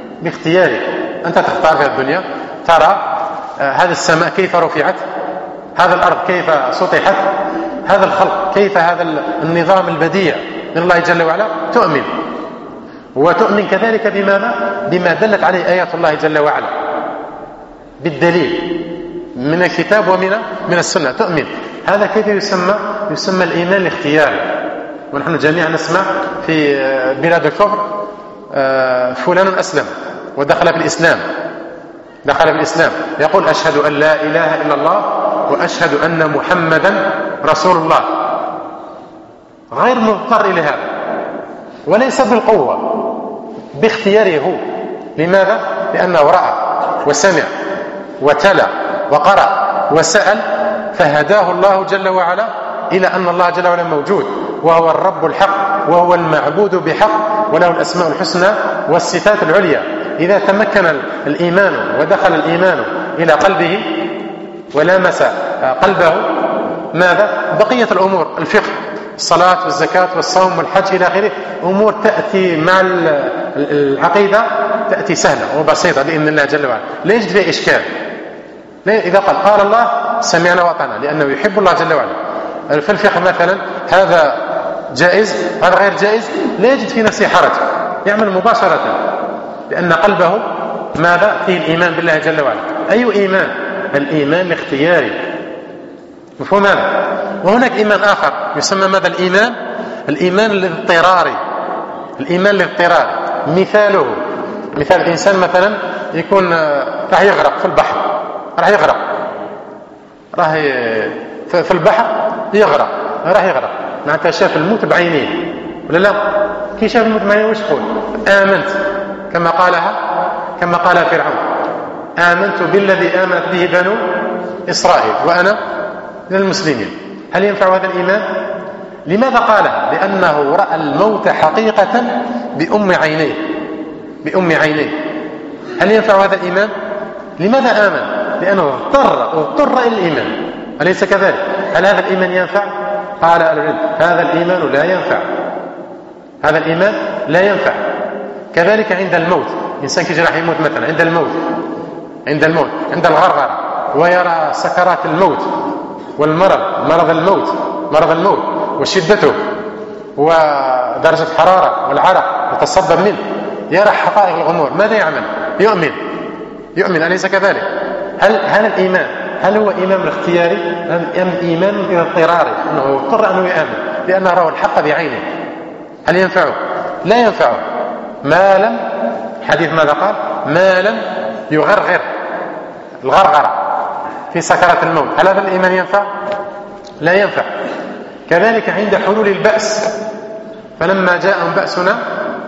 أنت تختار في الدنيا، ترى هذا السماء كيف رفعت، هذا الأرض كيف سطحت، هذا الخلق كيف، هذا النظام البديع من الله جل وعلا، تؤمن. وتؤمن كذلك بما دلت عليه آيات الله جل وعلا بالدليل من الكتاب ومن السنة، تؤمن. هذا كيف يسمى الإيمان الاختياري. ونحن جميعا نسمع في بلاد الكفر: فلان أسلم ودخل في الإسلام، يقول: أشهد أن لا إله إلا الله وأشهد أن محمدا رسول الله، غير مضطر إلى هذا، وليس بالقوة، باختياره هو. لماذا؟ لأنه رأى وسمع وتلا وقرأ وسأل، فهداه الله جل وعلا إلى أن الله جل وعلا موجود، وهو الرب الحق، وهو المعبود بحق، وله الأسماء الحسنى والصفات العليا. إذا تمكن الإيمان ودخل الإيمان إلى قلبه ولامس قلبه، ماذا؟ بقية الأمور، الفقه، الصلاة والزكاة والصوم والحج إلى آخره، أمور تأتي مع العقيدة، تأتي سهلة وبسيطة بإذن الله جل وعلا، لا يجد فيها إشكال. إذا قال الله سمعنا وأطعنا لأنه يحب الله جل وعلا. في الفقه مثلا هذا جائز هذا غير جائز، لا يجد في نفسه حرج، يعمل مباشرة لأن قلبه ماذا؟ فيه الإيمان بالله جل وعلا. أي إيمان؟ الإيمان الاختياري، مفهوم هذا؟ وهناك إيمان آخر يسمى ماذا؟ الإيمان الاضطراري. مثال إنسان مثلا يكون راح يغرق في البحر، راح في البحر يغرق، معناتها شاف الموت بعينيه ولا لا؟ كي شاف الموت بعينيه وش يقول؟ آمنت، كما قال فرعون: آمنت بالذي آمنت به إسرائيل وأنا من المسلمين، هل ينفع هذا الإيمان؟ لماذا قالها؟ لأنه رأى الموت حقيقة بأم عينيه، بأم عينيه. هل ينفع هذا الإيمان؟ لماذا آمن؟ لأنه اضطر إلى الإيمان، أليس كذلك؟ هل هذا الإيمان ينفع؟ قال العلم هذا الإيمان لا ينفع، هذا الإيمان لا ينفع. كذلك عند الموت، إنسان كي راح يموت مثلا عند الموت، عند الغرغرة ويرى سكرات الموت والمرض، مرض الموت وشدته ودرجة الحرارة والعرق يتصبب منه، يرى حقائق الأمور، ماذا يعمل؟ يؤمن أليس كذلك؟ هل الإيمان هل هو إيمان اختياري أم إيمان اضطراري؟ أنه يضطر أنه يؤمن لأنه رأى الحق بعينه. هل ينفعه؟ لا ينفعه ما لم، حديث ماذا قال؟ ما لم يغرغر الغرغرة في سكرات الموت. هل هذا الإيمان ينفع؟ لا ينفع. كذلك عند حلول البأس، فلما جاءهم بأسنا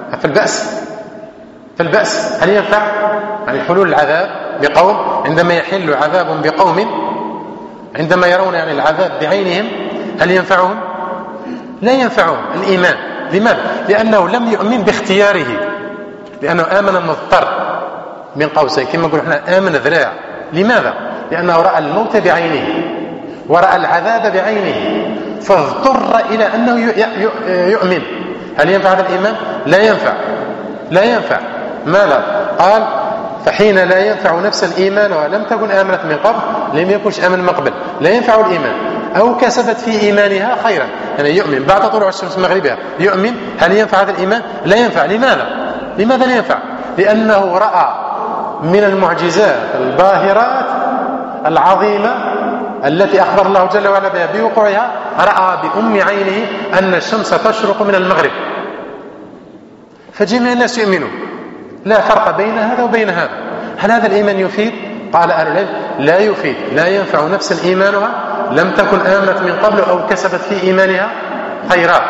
في البأس هل ينفع؟ يعني حلول العذاب بقوم، عندما يحل عذاب بقوم، عندما يرون يعني العذاب بعينهم، هل ينفعهم؟ لا ينفعهم الإيمان. لماذا؟ لأنه لم يؤمن باختياره، لأنه آمن مضطر من قوسين كما نقول احنا آمن ذراع. لماذا؟ لأنه رأى الموت بعينه ورأى العذاب بعينه فاضطر إلى أنه يؤمن. هل ينفع هذا الإيمان؟ لا ينفع. ماذا قال؟ فحين لا ينفع نفسا إيمانها لم تكن آمنت من قبل لم يكنش آمن من قبل. لا ينفع الإيمان أو كسبت في إيمانها خيرا، يعني يؤمن بعد طلوع الشمس مغربها يؤمن. هل ينفع هذا الإيمان؟ لا ينفع. لماذا لا ينفع؟ لأنه رأى من المعجزات الباهرات العظيمة التي أخبر الله جل وعلا بها بوقوعها، رأى بأم عينه أن الشمس تشرق من المغرب، فجميع الناس يؤمنون، لا فرق بين هذا وبين هذا. هل هذا الإيمان يفيد؟ قال أهل العلم لا يفيد، لا ينفع نفسا إيمانها لم تكن آمنت من قبل أو كسبت في إيمانها خيرات.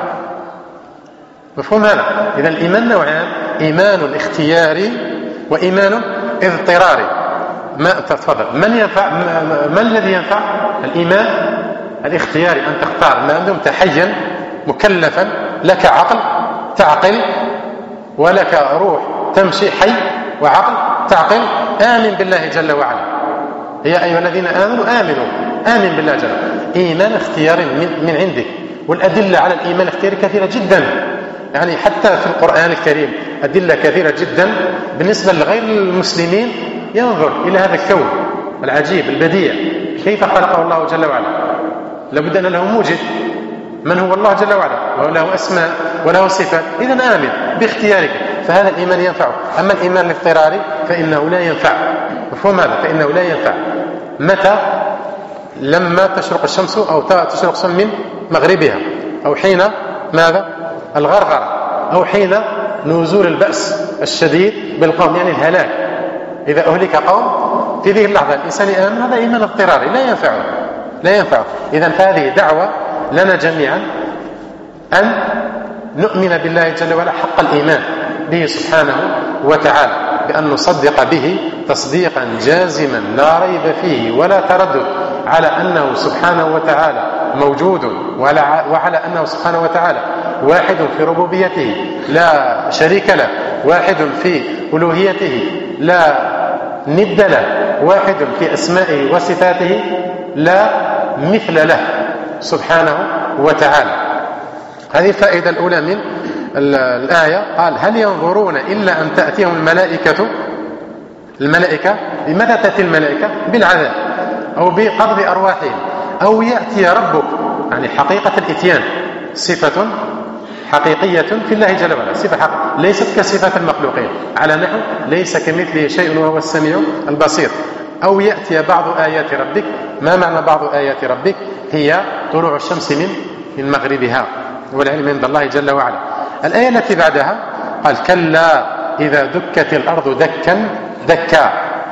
مفهوم هذا؟ إذا الإيمان نوعان، إيمان اختياري وإيمان اضطراري. تفضل، من الذي ينفع؟ الإيمان الاختياري، أن تختار ما دمت حيا مكلفا، لك عقل تعقل ولك روح تمشي، حي وعقل تعقل، آمن بالله جل وعلا. يا أيها الذين آمنوا آمن بالله جل وعلا. إيمان اختياري من عندك، والأدلة على الإيمان الاختياري كثيرة جدا، يعني حتى في القرآن الكريم أدلة كثيرة جدا. بالنسبة لغير المسلمين ينظر إلى هذا الكون العجيب البديع كيف خلقه الله جل وعلا، لابد أن له موجد، من هو الله جل وعلا، وله أسماء وله صفات. إذن آمن باختيارك، فهذا الإيمان ينفعه. أما الإيمان الاضطراري فإنه لا ينفع. مفهوم هذا؟ فإنه لا ينفع. متى؟ لما تشرق الشمس أو تشرق الشمس من مغربها، أو حين ماذا؟ الغرغرة، أو حين نزول البأس الشديد بالقوم، يعني الهلاك. إذا أهلك قوم في ذي اللحظة الإنسان آمن، هذا إيمان اضطراري لا ينفعه. إذن فهذه دعوة لنا جميعا أن نؤمن بالله جل وعلا حق الإيمان به سبحانه وتعالى، بأن نصدق به تصديقا جازما لا ريب فيه ولا تردد، على أنه سبحانه وتعالى موجود، وعلى أنه سبحانه وتعالى واحد في ربوبيته لا شريك له، واحد في ألوهيته لا ند له، واحد في أسمائه وصفاته لا مثل له سبحانه وتعالى. هذه الفائدة الأولى من الآية. قال هل ينظرون إلا أن تأتيهم الملائكة. لماذا تأتي الملائكة؟ بالعذاب أو بقبض أرواحهم، أو يأتي ربك، يعني حقيقة الإتيان صفة حقيقية في الله جل وعلا، صفة حقيقية ليست كصفات المخلوقين، على نحو ليس كمثله شيء وهو السميع البصير. أو يأتي بعض آيات ربك. ما معنى بعض آيات ربك؟ هي طلوع الشمس من مغربها، والعلم عند الله جل وعلا. الآية التي بعدها قال كلا إذا دكت الأرض دكا دكا.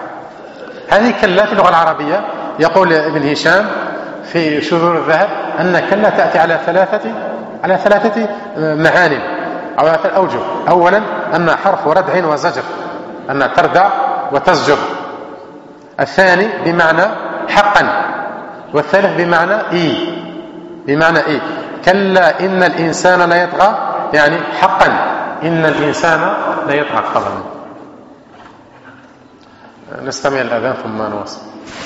هذه كلا في اللغة العربية يقول ابن هشام في شذور الذهب أن كلا تأتي على ثلاثة معان أو ثلاثة أوجه. أولا أن حرف ردع وزجر، أن تردع وتزجر. الثاني بمعنى حقا، والثالث بمعنى إي. كلا إن الإنسان لا يطغى، يعني حقا إن الإنسان لا يطغى. طبعا نستمع الأذان ثم نواصل.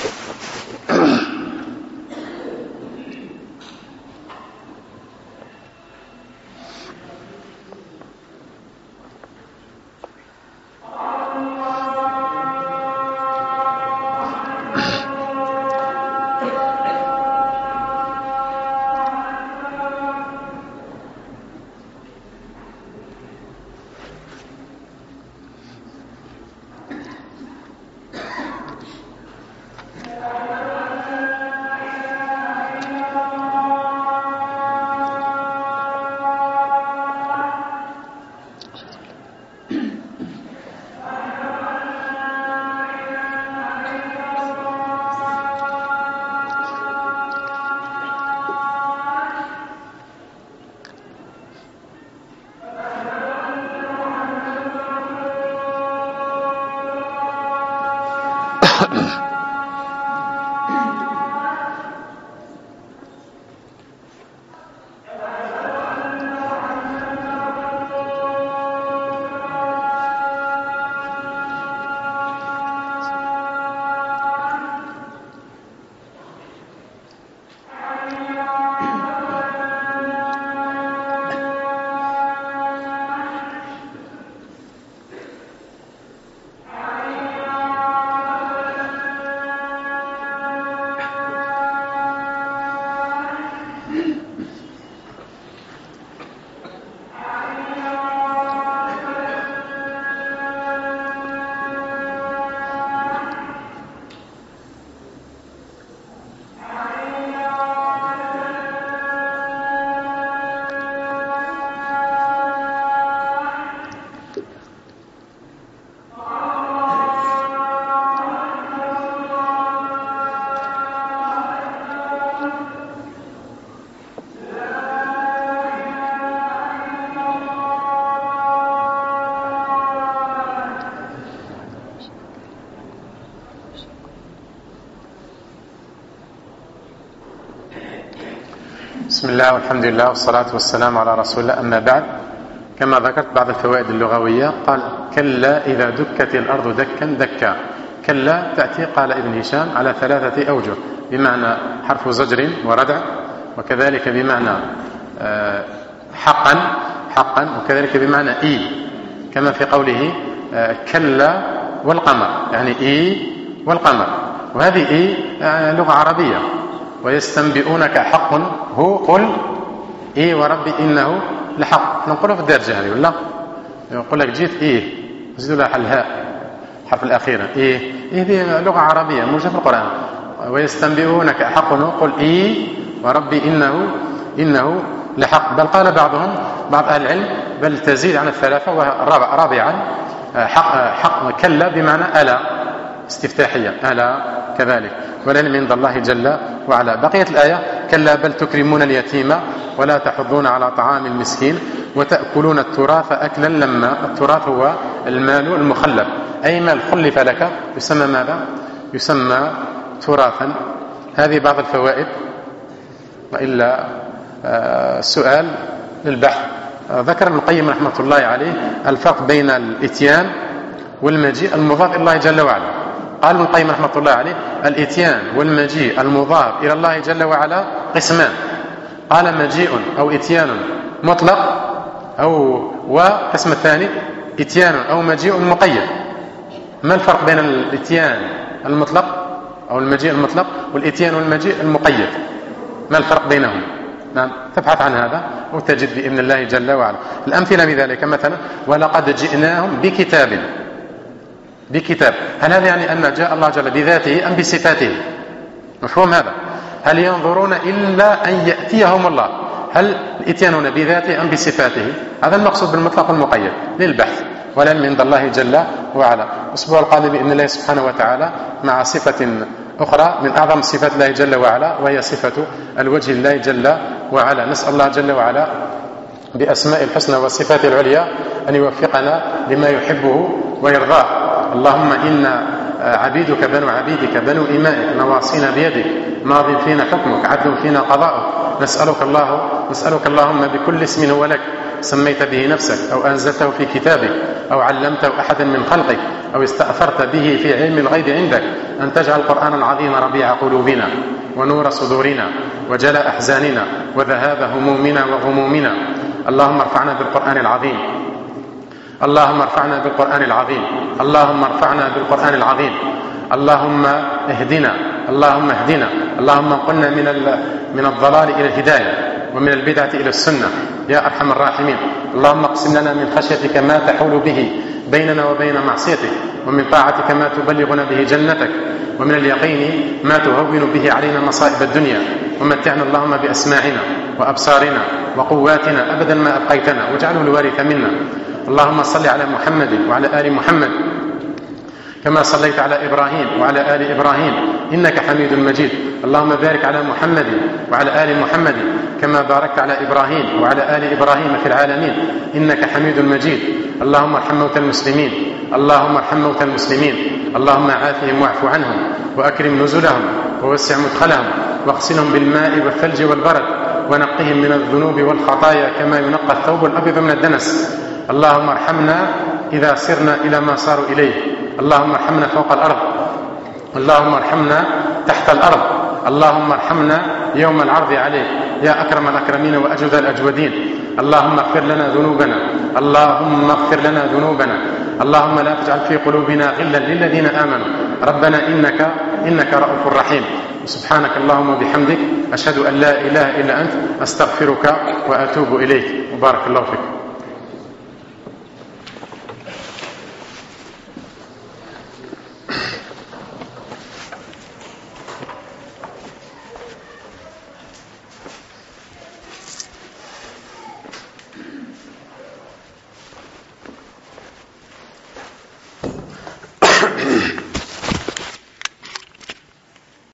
بسم الله والحمد لله والصلاة والسلام على رسول الله. أما بعد، كما ذكرت بعض الفوائد اللغوية، قال كلا إذا دكت الأرض دكا دكا. كلا تأتي، قال ابن هشام، على 3 أوجه، بمعنى حرف زجر وردع، وكذلك بمعنى حقا، وكذلك بمعنى إي، كما في قوله كلا والقمر، يعني إي والقمر. وهذه إي لغة عربية. ويستنبئونك حق هو، قل إيه وربي إنه لحق. نقوله في الدارجة هذه ولا يقول لك جيت إيه زيدوا لها الهاء حرف الأخيرة إيه هذه لغة عربية موجودة في القرآن. ويستنبئونك حق هو، قل إيه وربي إنه لحق. بل قال بعض أهل العلم بل تزيد عن 3. ورابعا حق كلا بمعنى ألا، استفتاحية ألا كذلك، والعلم عند الله جل وعلا. بقية الآية كلا بل تكرمون اليتيم ولا تحضون على طعام المسكين وتأكلون التراث أكلا لما. التراث هو المال المخلف، أي مال خلف لك يسمى ماذا؟ يسمى تراثا. هذه بعض الفوائد، وإلا سؤال للبحث. ذكر ابن القيم رحمة الله عليه الفرق بين الإتيان والمجيء المضاف إلى الله جل وعلا. قال ابن القيم رحمة الله عليه الإتيان والمجيء المضاف إلى الله جل وعلا قسمان. قال مجيء أو إتيان مطلق، وقسم الثاني إتيان أو مجيء مقيد. ما الفرق بين الإتيان المطلق أو المجيء المطلق والإتيان والمجيء المقيد؟ ما الفرق بينهم؟ نعم، تبحث عن هذا وتجد بإذن الله جل وعلا. الأمثلة بذلك مثلا ولقد جئناهم بكتاب. هل هذا يعني أن جاء الله جل بذاته أم بصفاته؟ مفهوم هذا؟ هل ينظرون إلا أن يأتيهم الله؟ هل الإتيان هنا بذاته أم بصفاته؟ هذا المقصود بالمطلق والمقيد للبحث، والعلم عند الله جل وعلا. الأسبوع القادم بإذن الله سبحانه وتعالى مع صفة أخرى من أعظم صفات الله جل وعلا، وهي صفة الوجه الله جل وعلا. نسأل الله جل وعلا بأسماء الحسنى وصفات العليا أن يوفقنا لما يحبه ويرضاه. اللهم إنا عبيدك بنو عبيدك بنو إمائك نواصينا بيدك ماض فينا حكمك عدل فينا قضاؤك. نسألك اللهم بكل اسم هو لك سميت به نفسك أو أنزلته في كتابك أو علمته أحدا من خلقك أو استأثرت به في علم الغيب عندك أن تجعل القرآن العظيم ربيع قلوبنا ونور صدورنا وجلاء أحزاننا وذهاب همومنا وغمومنا. اللهم ارفعنا بالقرآن العظيم، اللهم ارفعنا بالقرآن العظيم، اللهم ارفعنا بالقرآن العظيم. اللهم اهدنا، اللهم اهدنا، اللهم انقلنا من الضلال إلى الهداية ومن البدعة إلى السنة يا أرحم الراحمين. اللهم اقسم لنا من خشيتك ما تحول به بيننا وبين معصيتك، ومن طاعتك ما تبلغنا به جنتك، ومن اليقين ما تهون به علينا مصائب الدنيا. ومتعنا اللهم بأسماعنا وأبصارنا وقواتنا أبدا ما أبقيتنا واجعله الوارث منا. اللهم صل على محمد وعلى آل محمد كما صليت على إبراهيم وعلى آل إبراهيم إنك حميد مجيد. اللهم بارك على محمد وعلى آل محمد كما باركت على إبراهيم وعلى آل إبراهيم في العالمين إنك حميد مجيد. اللهم ارحم موتى المسلمين، اللهم ارحم موتى المسلمين، اللهم عافهم واعف عنهم وأكرم نزلهم ووسع مدخلهم واغسلهم بالماء والثلج والبرد ونقهم من الذنوب والخطايا كما ينقى الثوب الأبيض من الدنس. اللهم ارحمنا إذا صرنا إلى ما صاروا إليه، اللهم ارحمنا فوق الأرض، اللهم ارحمنا تحت الأرض، اللهم ارحمنا يوم العرض عليك يا أكرم الأكرمين وأجود الأجودين. اللهم اغفر لنا ذنوبنا، اللهم اغفر لنا ذنوبنا، اللهم لا تجعل في قلوبنا غلا للذين آمنوا ربنا إنك رؤوف رحيم. سبحانك اللهم وبحمدك أشهد أن لا إله إلا أنت أستغفرك وأتوب إليك. وبارك الله فيك.